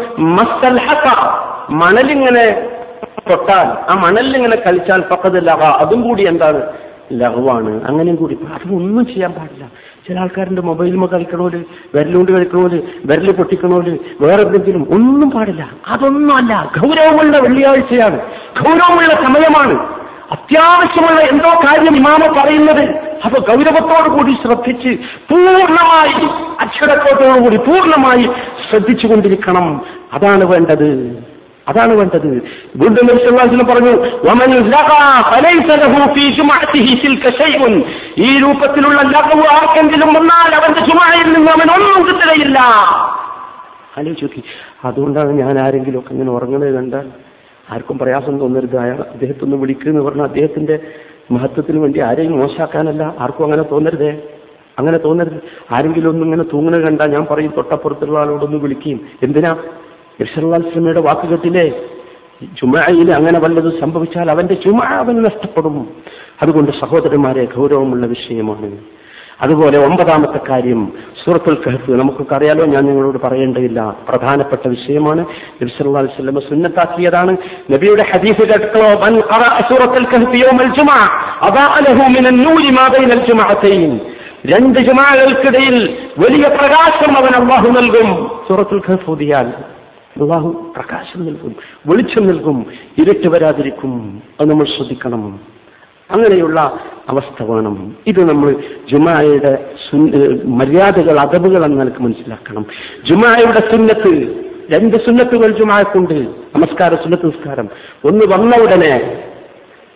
മണലിങ്ങനെ തൊട്ടാൽ, ആ മണലിങ്ങനെ കളിച്ചാൽ ഫഖദ് ലഗ, അതും കൂടി എന്താണ്? ലഘുവാണ്. അങ്ങനെയും കൂടി. അതൊന്നും ചെയ്യാൻ പാടില്ല. ചില ആൾക്കാരുടെ മൊബൈലിൽ കളിക്കണോല്, വിരലുകൊണ്ട് കളിക്കണോല്, വിരല് പൊട്ടിക്കണോല്, വേറെ എന്തെങ്കിലും, ഒന്നും പാടില്ല. അതൊന്നുമല്ല. ഗൗരവമുള്ള വെള്ളിയാഴ്ചയാണ്, ഗൗരവമുള്ള സമയമാണ്, അത്യാവശ്യമുള്ള എന്തോ കാര്യം ഇമാമ പറയുന്നത്. അപ്പൊ ഗൗരവത്തോടുകൂടി ശ്രദ്ധിച്ച് പൂർണ്ണമായി, അച്ചടക്കത്തോടുകൂടി പൂർണ്ണമായി ശ്രദ്ധിച്ചുകൊണ്ടിരിക്കണം. അതാണ് വേണ്ടത്. അതാണ് വേണ്ടത്. വീണ്ടും നബി സല്ലല്ലാഹു അലൈഹി വസല്ലം പറഞ്ഞു, വമൻ ലഗാ ഫലൈസ ലഹു ഫീ ജുമഅതിഹി തിൽക ശൈഉൻ. ഈ രൂപത്തിലുള്ള ലഗവ് ആർക്കെങ്കിലും വന്നാൽ അവന്റെ ജുമഅയിൽ നിന്ന് അവൻ ഒന്നും കിട്ടുകയില്ല. ആലോചിച്ച് നോക്കി. അതുകൊണ്ടാണ് ഞാൻ ആരെങ്കിലും ഒക്കെ ഇങ്ങനെ ഉറങ്ങുന്നത് കണ്ടാൽ ആർക്കും പ്രയാസം തോന്നരുത്. അദ്ദേഹത്തൊന്ന് വിളിക്കുമെന്ന് പറഞ്ഞാൽ അദ്ദേഹത്തിന്റെ മഹത്വത്തിന് വേണ്ടി ആരെയും മോശമാക്കാനല്ല. ആർക്കും അങ്ങനെ തോന്നരുതേ, അങ്ങനെ തോന്നരുത്. ആരെങ്കിലും ഒന്നും ഇങ്ങനെ തൂങ്ങുന്നത് കണ്ടാൽ ഞാൻ പറയും, തൊട്ടപ്പുറത്തുള്ള ആളോടൊന്ന് വിളിക്കുകയും. എന്തിനാ? നബി സല്ലല്ലാഹു അലൈഹി വസല്ലമയുടെ വാക്ക് കേട്ടില്ലേ? ജുമഅയിൽ അങ്ങനെ വല്ലതും സംഭവിച്ചാൽ അവന്റെ ജുമഅ അവന് നഷ്ടപ്പെടും. അതുകൊണ്ട് സഹോദരന്മാരെ, ഗൗരവമുള്ള വിഷയമാണ്. അതുപോലെ 9ാമത്തെ കാര്യം, സൂറത്തുൽ കഹ്ഫ്. നമുക്കൊക്കെ അറിയാലോ, ഞാൻ നിങ്ങളോട് പറയേണ്ടതില്ല, പ്രധാനപ്പെട്ട വിഷയമാണ്. നബി സല്ലല്ലാഹു അലൈഹി വസല്ലം സുന്നത്താക്കിയതാണ്. നബിയുടെ ഹദീസ് കേട്ടോ, മൻ ഖറഅ സൂറത്തുൽ കഹ്ഫ് യൗമൽ ജുമഅ അദാഅ ലഹു മിനൻ നൂരി മാ ബൈനൽ ജുമഅതൈൻ. രണ്ട് ജുമഅകൾക്കിടയിൽ വലിയ പ്രകാശം അവൻ അല്ലാഹു നൽകും. സൂറത്തുൽ കഹ്ഫ് ഓതിയാൽ അല്ലാഹു പ്രകാശം നൽകും, വെളിച്ചം നൽകും, ഇരുട്ട് വരാതിരിക്കും. അത് നമ്മൾ ശ്രദ്ധിക്കണം. അങ്ങനെയുള്ള അവസ്ഥ വേണം. ഇത് നമ്മൾ ജുമാഅയുടെ മര്യാദകൾ, അദബുകൾ എന്ന് നിലക്ക് മനസ്സിലാക്കണം. ജുമാഅയുടെ സുന്നത്ത്, 2 സുന്നത്തുകൾ ജുമാഅക്കുണ്ട്. നമസ്കാരം, സുന്നത്ത് നിസ്കാരം. ഒന്ന് വന്ന ഉടനെ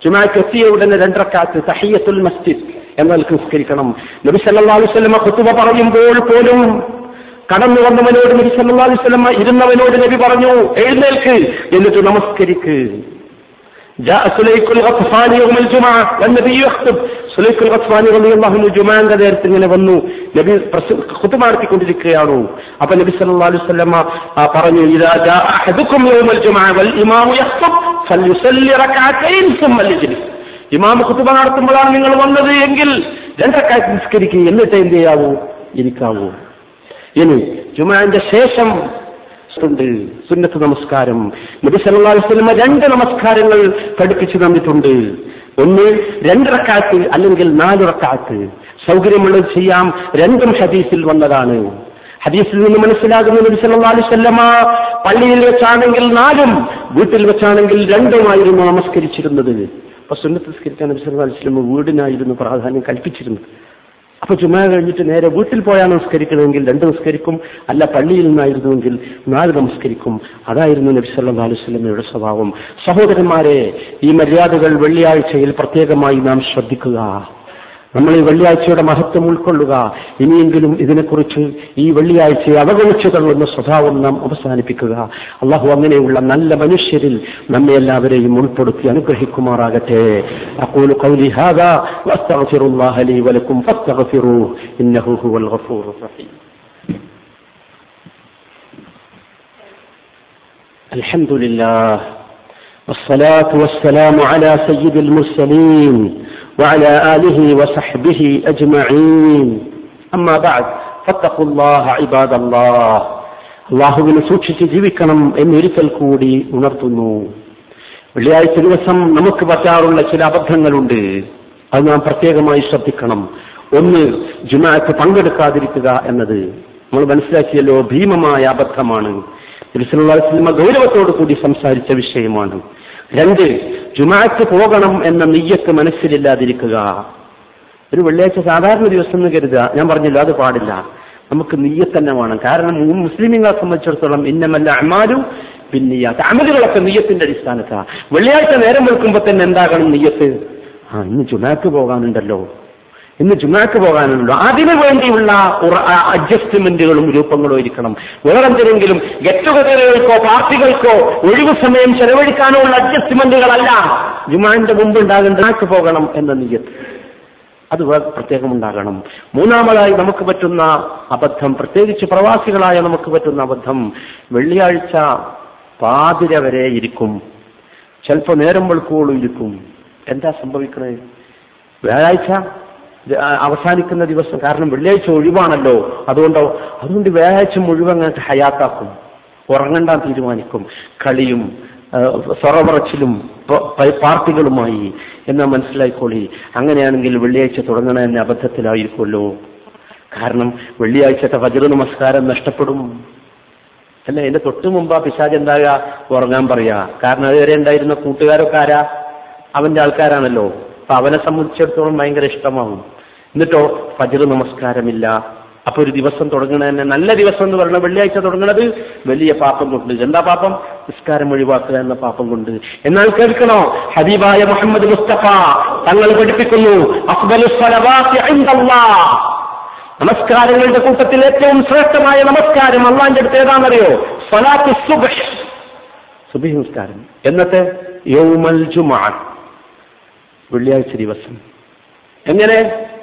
ജുമാക്ക് എത്തിയ ഉടനെ 2 റക്അത്ത് തഹിയ്യത്തുൽ മസ്ജിദ് എന്നാൽ നിസ്കരിക്കണം. നബി സല്ലല്ലാഹു അലൈഹി വസല്ലം ഖുതുബ പറയുമ്പോൾ പോലും കടന്നു വന്നവനോട് നബി സല്ലല്ലാഹു അലൈഹി വസല്ലം ഇരുന്നവനോട് നബി പറഞ്ഞു, എഴുന്നേൽക്ക്, എന്നിട്ട് നമസ്കരിക്ക്. جاء سليك الغطفاني يوم الجمعة والنبي يخطب. سليك الغطفاني رضي الله عنه ജുമാന്റെ നേരത്ത് ഇങ്ങനെ വന്നു, നബി ഖുതുബ നടത്തിക്കൊണ്ടിരിക്കുകയാണ്. അപ്പോൾ നബി സല്ലല്ലാഹു അലൈഹി വസല്ലം പറഞ്ഞു, ഇദാ ജാ അഹദുക്കും യൗമൽ ജുമഅ വൽ ഇമാമു യഖ്തുബ് ഫൽയുസല്ലി റക്അതൈൻ സുമ്മ ലിജ്ലിസ്. ഇമാം ഖുതുബ നടത്തുമ്പോഴാണ് നിങ്ങൾ വന്നത് എങ്കിൽ 2 റക്അത്ത് നിസ്കരിക്കുക, എന്നിട്ട് എന്ത് ചെയ്യാവൂ, ഇരിക്കാവൂ. ഇനി ജുമഅന്റെ ശേഷം സുന്നത്ത് നമസ്കാരം. നബി സല്ലല്ലാഹു അലൈഹി വസല്ലം 2 നമസ്കാരങ്ങൾ പഠിപ്പിച്ചു തന്നിട്ടുണ്ട്. ഒന്ന് 2 റക്അത്ത് അല്ലെങ്കിൽ 4 റക്അത്ത്. സൗകര്യമുള്ളത് ചെയ്യാം. 2ഉം ഹദീസിൽ വന്നതാണ്. ഹദീസിൽ നിന്ന് മനസ്സിലാകുന്ന നബി സല്ലല്ലാഹു അലൈഹി വസല്ലം പള്ളിയിൽ വെച്ചാണെങ്കിൽ 4ഉം വീട്ടിൽ വെച്ചാണെങ്കിൽ 2ഉമായിരുന്നു നമസ്കരിച്ചിരുന്നത്. അപ്പൊ സുന്നത്ത് നിസ്കരിക്കാൻ നബി സല്ലല്ലാഹു അലൈഹി വസല്ലം വീടിനായിരുന്നു പ്രാധാന്യം കൽപ്പിച്ചിരുന്നത്. അപ്പൊ ജുമാ കഴിഞ്ഞിട്ട് നേരെ വീട്ടിൽ പോയാൽ നമസ്കരിക്കണമെങ്കിൽ 2 നിസ്കരിക്കും, അല്ല പള്ളിയിൽ നിന്നായിരുന്നുവെങ്കിൽ 4 നമസ്കരിക്കും. അതായിരുന്നു നബി സല്ലല്ലാഹു അലൈഹി വസല്ലമയുടെ സ്വഭാവം. സഹോദരന്മാരെ, ഈ മര്യാദകൾ വെള്ളിയാഴ്ചയിൽ പ്രത്യേകമായി നാം ശ്രദ്ധിക്കുക. നമ്മൾ ഈ വെള്ളിയാഴ്ചയുടെ മഹത്വം ഉൾക്കൊള്ളുക. ഇനിയെങ്കിലും ഇതിനെക്കുറിച്ച് ഈ വെള്ളിയാഴ്ചയെ അവഗണിച്ചു തള്ളുന്ന സ്വഭാവം നാം അവസാനിപ്പിക്കുക. അള്ളാഹു അങ്ങനെയുള്ള നല്ല മനുഷ്യരിൽ നമ്മെ എല്ലാവരെയും ഉൾപ്പെടുത്തി അനുഗ്രഹിക്കുമാറാകട്ടെ. അഖൂലു ഖൗലി ഹാദാ വഅസ്തഗ്ഫിറുല്ലാഹ ലീ വലക്കും ഫസ്തഗ്ഫിറൂഹു ഇന്നഹു ഹുവൽ ഗഫൂറുർ റഹീം. അൽഹംദുലില്ലാഹ് വസ്സലാത്തു വസ്സലാമു അലാ സയ്യിദിൽ മുർസലീൻ وعلى آله وصحبه أجمعين أما بعد فاتقوا الله عباد الله. അല്ലാഹുവിനെ സൂക്ഷിച്ച് ജീവിക്കണം എന്നൊരിക്കൽ കൂടി ഉണർത്തുന്നു. വെള്ളിയാഴ്ച ദിവസം നമുക്ക് പറ്റാറുള്ള ചില അബദ്ധങ്ങളുണ്ട്. അത് നാം പ്രത്യേകമായി ശ്രദ്ധിക്കണം. ഒന്ന്, ജുമാഅത്ത് പങ്കെടുക്കാതിരിക്കുക എന്നത് നമ്മൾ മനസ്സിലാക്കിയല്ലോ, ഭീമമായ അബദ്ധമാണ്. നബി സല്ലല്ലാഹു അലൈഹി വസല്ലം ഗൗരവത്തോടു കൂടി സംസാരിച്ച വിഷയമാണ്. 2, ജുമാഅത്ത് പോകണം എന്ന നിയ്യത്ത് മനസ്സിലില്ലാതിരിക്കുക. ഒരു വെള്ളിയാഴ്ച സാധാരണ ദിവസം എന്ന് കരുതുക, ഞാൻ പറഞ്ഞില്ല, അത് പാടില്ല. നമുക്ക് നിയ്യത്ത് തന്നെ വേണം. കാരണം മുസ്ലിമീങ്ങളെ സംബന്ധിച്ചിടത്തോളം ഇന്നമല്ല അഅ്മാലു ബിന്നിയ്യാത്ത്, അമലുകളൊക്കെ നിയ്യത്തിന്റെ അടിസ്ഥാനത്താണ്. വെള്ളിയാഴ്ച നേരം വെളുക്കുമ്പോൾ തന്നെ എന്താകണം നിയ്യത്ത്? ഇന്ന് ജുമാഅത്ത് പോകാനുണ്ടല്ലോ, ഇന്ന് ജുമാഅത്ത് പോകാനുണ്ടല്ലോ. അതിനു വേണ്ടിയുള്ള അഡ്ജസ്റ്റ്മെന്റുകളും രൂപങ്ങളും ഇരിക്കണം. വേറെന്തെങ്കിലും ഗെറ്റ് ടുഗദറുകൾക്കോ പാർട്ടികൾക്കോ ഒഴിവ് സമയം ചെലവഴിക്കാനോ ഉള്ള അഡ്ജസ്റ്റ്മെന്റുകളല്ല ജുമാന്റെ മുമ്പ് ഉണ്ടാകേണ്ട. ജുമാഅത്ത് പോകണം എന്ന നിയ്യത്ത് അത് പ്രത്യേകം ഉണ്ടാകണം. മൂന്നാമതായി നമുക്ക് പറ്റുന്ന അബദ്ധം, പ്രത്യേകിച്ച് പ്രവാസികളായ നമുക്ക് പറ്റുന്ന അബദ്ധം, വെള്ളിയാഴ്ച പാതിര വരെ ഇരിക്കും, ചിലപ്പോൾ നേരം വെളുക്കോളും ഇരിക്കും. എന്താ സംഭവിക്കുന്നത്? വ്യാഴാഴ്ച അവസാനിക്കുന്ന ദിവസം, കാരണം വെള്ളിയാഴ്ച ഒഴിവാണല്ലോ, അതുകൊണ്ട് വ്യാഴാഴ്ച മുഴുവൻ അങ്ങോട്ട് ഹയാത്താക്കും, ഉറങ്ങണ്ടാൻ തീരുമാനിക്കും. കളിയും സ്വറവറച്ചിലും പാർട്ടികളുമായി എന്നാ മനസ്സിലായിക്കോളി. അങ്ങനെയാണെങ്കിൽ വെള്ളിയാഴ്ച തുടങ്ങണ എന്ന അബദ്ധത്തിലായിരിക്കുമല്ലോ. കാരണം വെള്ളിയാഴ്ചത്തെ ഫജ്ർ നമസ്കാരം നഷ്ടപ്പെടും. അല്ല, എന്റെ തൊട്ടു മുമ്പ് പിശാച് എന്താകുക, ഉറങ്ങാൻ പറയാ. കാരണം അതുവരെ ഉണ്ടായിരുന്ന കൂട്ടുകാരൊക്കെ ആരാ? അവന്റെ ആൾക്കാരാണല്ലോ. അപ്പൊ അവനെ സംബന്ധിച്ചിടത്തോളം ഭയങ്കര ഇഷ്ടമാവും. എന്നിട്ടോ ഫജ്ർ നമസ്കാരമില്ല. അപ്പൊ ഒരു ദിവസം തുടങ്ങണ തന്നെ, നല്ല ദിവസം എന്ന് പറയുന്നത് വെള്ളിയാഴ്ച തുടങ്ങണത് വലിയ പാപം കൊണ്ട്. എന്താ പാപം? നിസ്കാരം ഒഴിവാക്കുക എന്ന പാപം കൊണ്ട്. എന്നാൽ കേൾക്കണോ, ഹബീബായ മുഹമ്മദ് മുസ്തഫ തങ്ങൾ പഠിപ്പിക്കുന്നു, അഫ്ദലുസ് സ്വലവാത്തി ഇൻദല്ലാഹ്, നമസ്കാരങ്ങളുടെ കൂട്ടത്തിൽ ഏറ്റവും ശ്രേഷ്ഠമായ നമസ്കാരം അള്ളാന്റെ അടുത്ത് ഏതാണെന്നറിയോ? സ്വലാത്തു സുബ്ഹ്, സുബ്ഹ് നമസ്കാരം. എന്നത്തെ യൗമൽ ജുമുഅ, വെള്ളിയാഴ്ച ദിവസം. എങ്ങനെ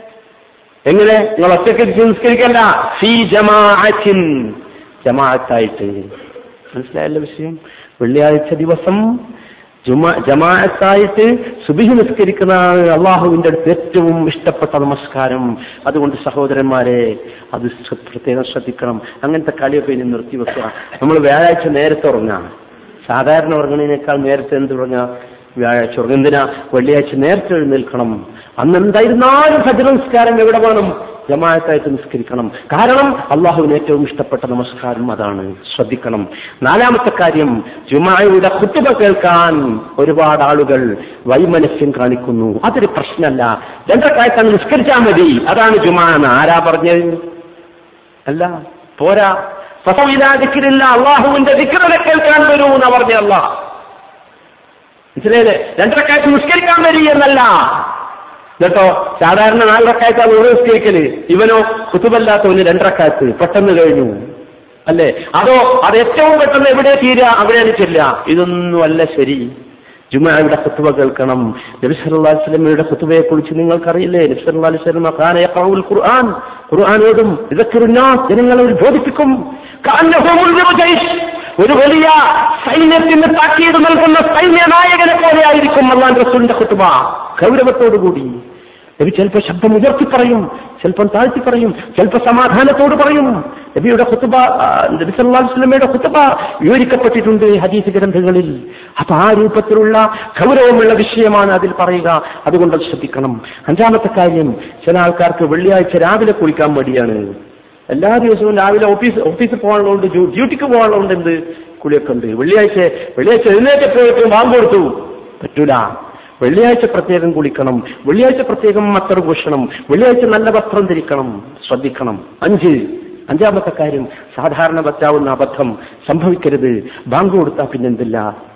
നിങ്ങൾ ഒറ്റയ്ക്ക് നിസ്കരിക്കല്ല, ഫീ ജമാഅത്തിൻ, ജമാഅത്തായിട്ട്. മനസ്സിലായല്ലോ വിഷയം? വെള്ളിയാഴ്ച ദിവസം ജമാഅത്തായിട്ട് സുബ്ഹ് നിസ്കരിക്കുന്നതാണ് അള്ളാഹുവിന്റെ അടുത്ത് ഏറ്റവും ഇഷ്ടപ്പെട്ട നമസ്കാരം. അതുകൊണ്ട് സഹോദരന്മാരെ, അത് പ്രത്യേകം ശ്രദ്ധിക്കണം. അങ്ങനത്തെ കളിയൊക്കെ ഇനി നിർത്തിവെക്കുക. നമ്മൾ വ്യാഴാഴ്ച നേരത്തെ ഉറങ്ങാം. സാധാരണ ഉറങ്ങുന്നതിനേക്കാൾ നേരത്തെ എന്ത് ഉറങ്ങുക? വ്യാഴാഴ്ച ഉറങ്ങും. എന്തിനാ? വെള്ളിയാഴ്ച നേരത്തെ എഴുന്നേൽക്കണം. അന്ന് എന്തായിരുന്നാലും ഫജ്ർ നിസ്കാരം എവിടെ വേണം? ജമാഅത്തായിട്ട് നിസ്കരിക്കണം. കാരണം അള്ളാഹുവിന് ഏറ്റവും ഇഷ്ടപ്പെട്ട നമസ്കാരം അതാണ്. ശ്രദ്ധിക്കണം. 4ാമത്തെ കാര്യം, ജുമാഅയുടെ ഖുതുബ കേൾക്കാൻ ഒരുപാട് ആളുകൾ വൈമനസ്യം കാണിക്കുന്നു. അതൊരു പ്രശ്നമല്ല. 2 റക്അത്ത് നിസ്കരിച്ചാൽ മതി, അതാണ് ജുമാഅ. ആരാ പറഞ്ഞത്? അല്ല, പോരാ. അള്ളാഹുവിന്റെ ദിക്റിനെ കേൾക്കാൻ വരൂ എന്നാ പറഞ്ഞ അള്ളാഹ്. മനസ്സിലായില്ലേ? 2 റക്അത്ത് നിസ്കരിക്കാൻ വരി എന്നല്ല കേട്ടോ. സാധാരണ 4 റക്അത്താണ് ഓരോ നിസ്കരിക്കല്. ഇവനോ ഖുതുബല്ലാത്തവന് 2 റക്അത്ത് പെട്ടെന്ന് കഴിഞ്ഞു അല്ലേ? അതോ അത് ഏറ്റവും പെട്ടെന്ന് എവിടെ തീരുക അവിടെയാണ് ചെല്ലുക. ഇതൊന്നും അല്ല ശരി. ജുമുഅയുടെ ഖുതുബ കേൾക്കണം. നബി സല്ലല്ലാഹു അലൈഹി വസല്ലമയുടെ ഖുതുബയെ കുറിച്ച് നിങ്ങൾക്കറിയില്ലേ? നബി സല്ലല്ലാഹു അലൈഹി വസല്ലം കാന യഖറഉൽ ഖുർആൻ, ഖുർആൻ ഓതും, യദക്കുറുന്നാസ്, ജനങ്ങളെ ബോധിപ്പിക്കും. കഅന്നഹു മുൻദിറു ജയ്ഷ്, ഒരു വലിയ സൈന്യത്തിന് താക്കീത് നൽകുന്ന സൈന്യനായകനെ പോലെ ആയിരിക്കും അല്ലാഹുവിന്റെ റസൂലിന്റെ ഖുതുബ. ഗൗരവത്തോടുകൂടി നബി ചിലപ്പോൾ ശബ്ദം ഉയർത്തി പറയും, ചിലപ്പോൾ താഴ്ത്തി പറയും, ചിലപ്പോൾ സമാധാനത്തോട് പറയും. നബിയുടെ ഖുതുബ, നബി സല്ലല്ലാഹു അലൈഹി വസല്ലമയുടെ ഖുതുബ വിവരിക്കപ്പെട്ടിട്ടുണ്ട് ഹദീസ് ഗ്രന്ഥങ്ങളിൽ. അപ്പൊ ആ രൂപത്തിലുള്ള ഗൗരവമുള്ള വിഷയമാണ് അതിൽ പറയുക. അതുകൊണ്ട് ശ്രദ്ധിക്കണം. 5ാമത്തെ കാര്യം, ചില ആൾക്കാർക്ക് വെള്ളിയാഴ്ച രാവിലെ കുളിക്കാൻ മടിയാണ്. എല്ലാ ദിവസവും രാവിലെ ഓഫീസിൽ പോകാനുള്ളതുകൊണ്ട്, ഡ്യൂട്ടിക്ക് പോകാനുള്ളതുകൊണ്ട് എന്ത് കുളിയൊക്കെ ഉണ്ട്. വെള്ളിയാഴ്ച എഴുന്നേറ്റപ്പോഴേക്കും വാങ്ങ് കൊടുത്തു, പറ്റൂല. വെള്ളിയാഴ്ച പ്രത്യേകം കുളിക്കണം, വെള്ളിയാഴ്ച പ്രത്യേകം അത്തർ പൂശണം, വെള്ളിയാഴ്ച നല്ല വസ്ത്രം ധരിക്കണം. ശ്രദ്ധിക്കണം. 5ാമത്തെ കാര്യം, സാധാരണ പറ്റാവുന്ന അബദ്ധം സംഭവിക്കരുത്. ബാങ്ക് കൊടുത്താൽ പിന്നെന്തില്ല?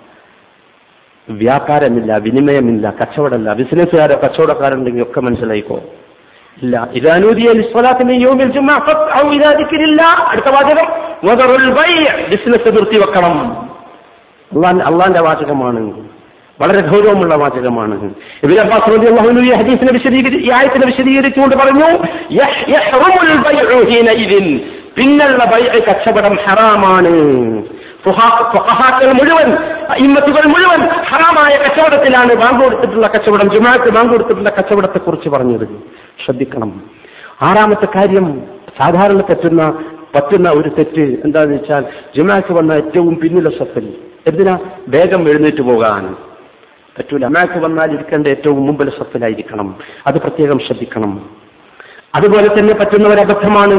വ്യാപാരമില്ല, വിനിമയമില്ല, കച്ചവടമില്ല. ബിസിനസ്സുകാരോ കച്ചവടക്കാരുണ്ടെങ്കിൽ ഒക്കെ മനസ്സിലായിക്കോ. ഇല്ല. ഇദാ നൂദിയ ലിസ്സലാത്തി മിൻ യൗമിൽ ജുമുഅ ഫസ്അഉ ഇലാ ദിക്രില്ലാ. അടുത്ത വാചകം വദറുൽ ബൈഅ, ബിസിനസ് നിർത്തി വെക്കണം. അള്ളാന്റെ വാചകമാണ്, വളരെ ഗൗരവമുള്ള വാചകമാണ്. ഇബ്നു അബ്ബാസ് റളിയല്ലാഹു അൻഹു ഈ ഹദീസിനെ ഈ ആയത്തിനെ വിശദീകരിച്ചുകൊണ്ട് പറഞ്ഞു, യഹ്റമുൽ ബൈഉ ഹീനഇദിൻ, പിന്നുള്ള ബൈഅ കച്ചവടം ഹറാമാണ്. ഫുഖഹാക്കൾ മുഴുവൻ, ഇമ്മത്തുകൾ മുഴുവൻ ഹറാമായ കച്ചവടത്തിലാണ് ബാങ്ക് കൊടുത്തിട്ടുള്ള കച്ചവടം, ജുമുഅക്ക് ബാങ്ക് കൊടുത്തിട്ടുള്ള കച്ചവടത്തെ കുറിച്ച് പറഞ്ഞത്. ശ്രദ്ധിക്കണം. 6ാമത്തെ കാര്യം, സാധാരണ പറ്റുന്ന ഒരു തെറ്റ് എന്താണെന്ന് വെച്ചാൽ, ജുമുഅക്ക് വന്ന ഏറ്റവും പിന്നിലെ സഫിൽ. എന്തിനാ? വേഗം എഴുന്നേറ്റ് പോകാൻ പറ്റൂല. ജുമുഅക്ക് വന്നാൽ ഇരിക്കേണ്ട ഏറ്റവും മുമ്പിലെ സഫിലായിരിക്കണം. അത് പ്രത്യേകം ശ്രദ്ധിക്കണം. അതുപോലെ തന്നെ പറ്റുന്ന ഒരു അബദ്ധമാണ്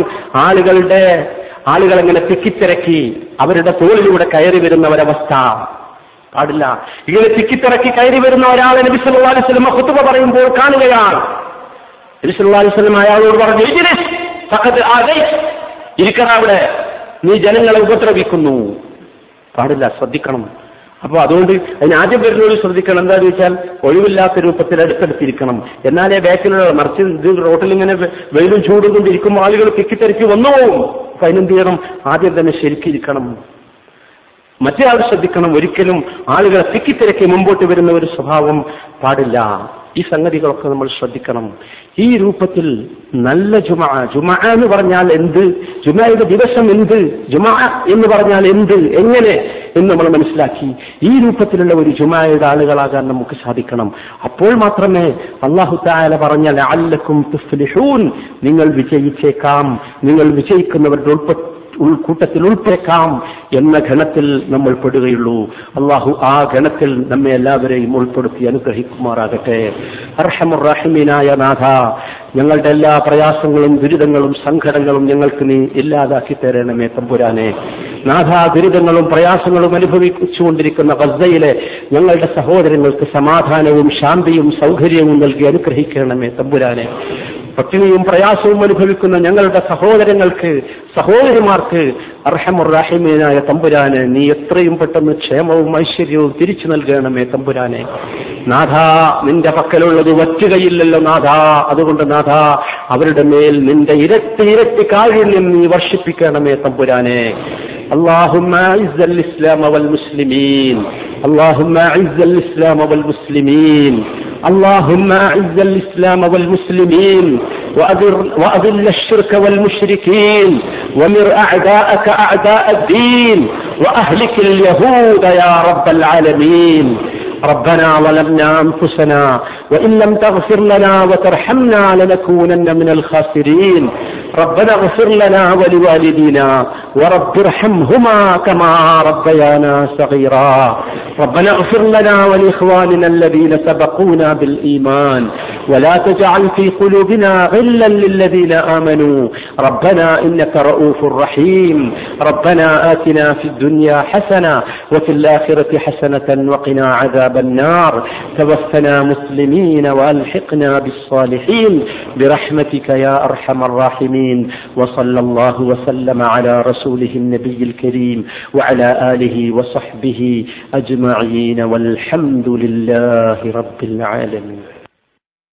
ആളുകൾ എങ്ങനെ തിക്കിത്തിരക്കി അവരുടെ തോളിലൂടെ കയറി വരുന്ന ഒരവസ്ഥ. പാടില്ല. ഇങ്ങനെ തിക്കിത്തിരക്കി കയറി വരുന്ന ഒരാളെ നബി സല്ലല്ലാഹു അലൈഹി വസല്ലം ഖുതുബ പറയുമ്പോൾ കാണുകയാണ്. നബി സല്ലല്ലാഹു അലൈഹി വസല്ലം അയാളോട് പറഞ്ഞു, ഇരിക്കണ അവിടെ, നീ ജനങ്ങളെ ഉപദ്രവിക്കുന്നു. പാടില്ല. ശ്രദ്ധിക്കണം. അപ്പൊ അതുകൊണ്ട് ആദ്യം വരുന്നവർ ശ്രദ്ധിക്കണം. എന്താണെന്ന് വെച്ചാൽ, ഒഴിവില്ലാത്ത രൂപത്തിൽ അടുത്തടുത്തിരിക്കണം. എന്നാലേ ബാക്കിലുള്ള മറിച്ച് ഇത് റോട്ടിൽ ഇങ്ങനെ വെയിലും ചൂടും കൊണ്ടിരിക്കുമ്പോൾ ആളുകൾ തിക്കിത്തിരക്കി വന്നു പോകും. അപ്പൊ അതിനെന്ത് ചെയ്യണം? ആദ്യം തന്നെ ശരിക്കിരിക്കണം. മറ്റേ ആൾ ശ്രദ്ധിക്കണം. ഒരിക്കലും ആളുകളെ തിക്കിത്തിരക്കി മുമ്പോട്ട് വരുന്ന ഒരു സ്വഭാവം പാടില്ല. ഈ സംഗതികളൊക്കെ നമ്മൾ ശ്രദ്ധിക്കണം. ഈ രൂപത്തിൽ നല്ല ജുമുഅ എന്ന് പറഞ്ഞാൽ എന്ത്, ജുമുഅയുടെ ദിവസം എന്ത്, ജുമുഅ എന്ന് പറഞ്ഞാൽ എന്ത്, എങ്ങനെ എന്ന് നമ്മൾ മനസ്സിലാക്കി ഈ രൂപത്തിലുള്ള ഒരു ജുമുഅയുടെ ആളുകളാകാൻ നമുക്ക് സാധിക്കണം. അപ്പോൾ മാത്രമേ അല്ലാഹു തആല പറഞ്ഞ ലഅല്ലക്കും തുഫ്ലിഹൂൻ, നിങ്ങൾ വിജയിച്ചേക്കാം, നിങ്ങൾ വിജയിക്കുന്നവരുടെ കൂട്ടത്തിൽ ഉൾപ്പെട്ടേക്കാം എന്ന ഗണത്തിൽ നമ്മൾ പെടുകയുള്ളൂ. അള്ളാഹു ആ ഗണത്തിൽ നമ്മെ എല്ലാവരെയും ഉൾപ്പെടുത്തി അനുഗ്രഹിക്കുമാറാകട്ടെ. അർഹമുർ റഹീമീനായ നാഥ, ഞങ്ങളുടെ എല്ലാ പ്രയാസങ്ങളും ദുരിതങ്ങളും സങ്കടങ്ങളും ഞങ്ങൾക്ക് നീ ഇല്ലാതാക്കി തരണമേ തമ്പുരാനെ. നാഥ, ദുരിതങ്ങളും പ്രയാസങ്ങളും അനുഭവിച്ചുകൊണ്ടിരിക്കുന്ന ഗസ്സയിലെ ഞങ്ങളുടെ സഹോദരങ്ങൾക്ക് സമാധാനവും ശാന്തിയും സൗകര്യവും നൽകി അനുഗ്രഹിക്കണമേ തമ്പുരാനെ. പട്ടിണിയും പ്രയാസവും അനുഭവിക്കുന്ന ഞങ്ങളുടെ സഹോദരിമാർക്ക് അർഹമുർ റഹീമീനായ തമ്പുരാനെ നീ എത്രയും പെട്ടെന്ന് ക്ഷേമവും ഐശ്വര്യവും തിരിച്ചു നൽകണമേ തമ്പുരാനെ. നാഥ, നിന്റെ പക്കലുള്ളത് വറ്റുകയില്ലല്ലോ നാഥ. അതുകൊണ്ട് നാഥ, അവരുടെ മേൽ നിന്റെ ഇരട്ടി കാരുണ്യം നീ വർഷിപ്പിക്കണമേ തമ്പുരാനെ. اللهم اعز الاسلام والمسلمين، اللهم اعز الاسلام والمسلمين، اللهم اعز الاسلام والمسلمين واذل الشرك والمشركين، ومر اعداءك اعداء الدين، واهلك اليهود يا رب العالمين. ربنا ظلمنا أنفسنا وإن لم تغفر لنا وترحمنا لنكونن من الخاسرين. ربنا اغفر لنا ولوالدينا ورب ارحمهما كما ربيانا صغيرا. ربنا اغفر لنا ولإخواننا الذين سبقونا بالإيمان ولا تجعل في قلوبنا غلا للذين آمنوا. ربنا إنك رؤوف رحيم. ربنا آتنا في الدنيا حسنة وفي الآخرة حسنة وقنا عذاب عذاب النار توفنا مسلمين وألحقنا بالصالحين برحمتك يا أرحم الراحمين وصلى الله وسلم على رسوله النبي الكريم وعلى آله وصحبه أجمعين والحمد لله رب العالمين.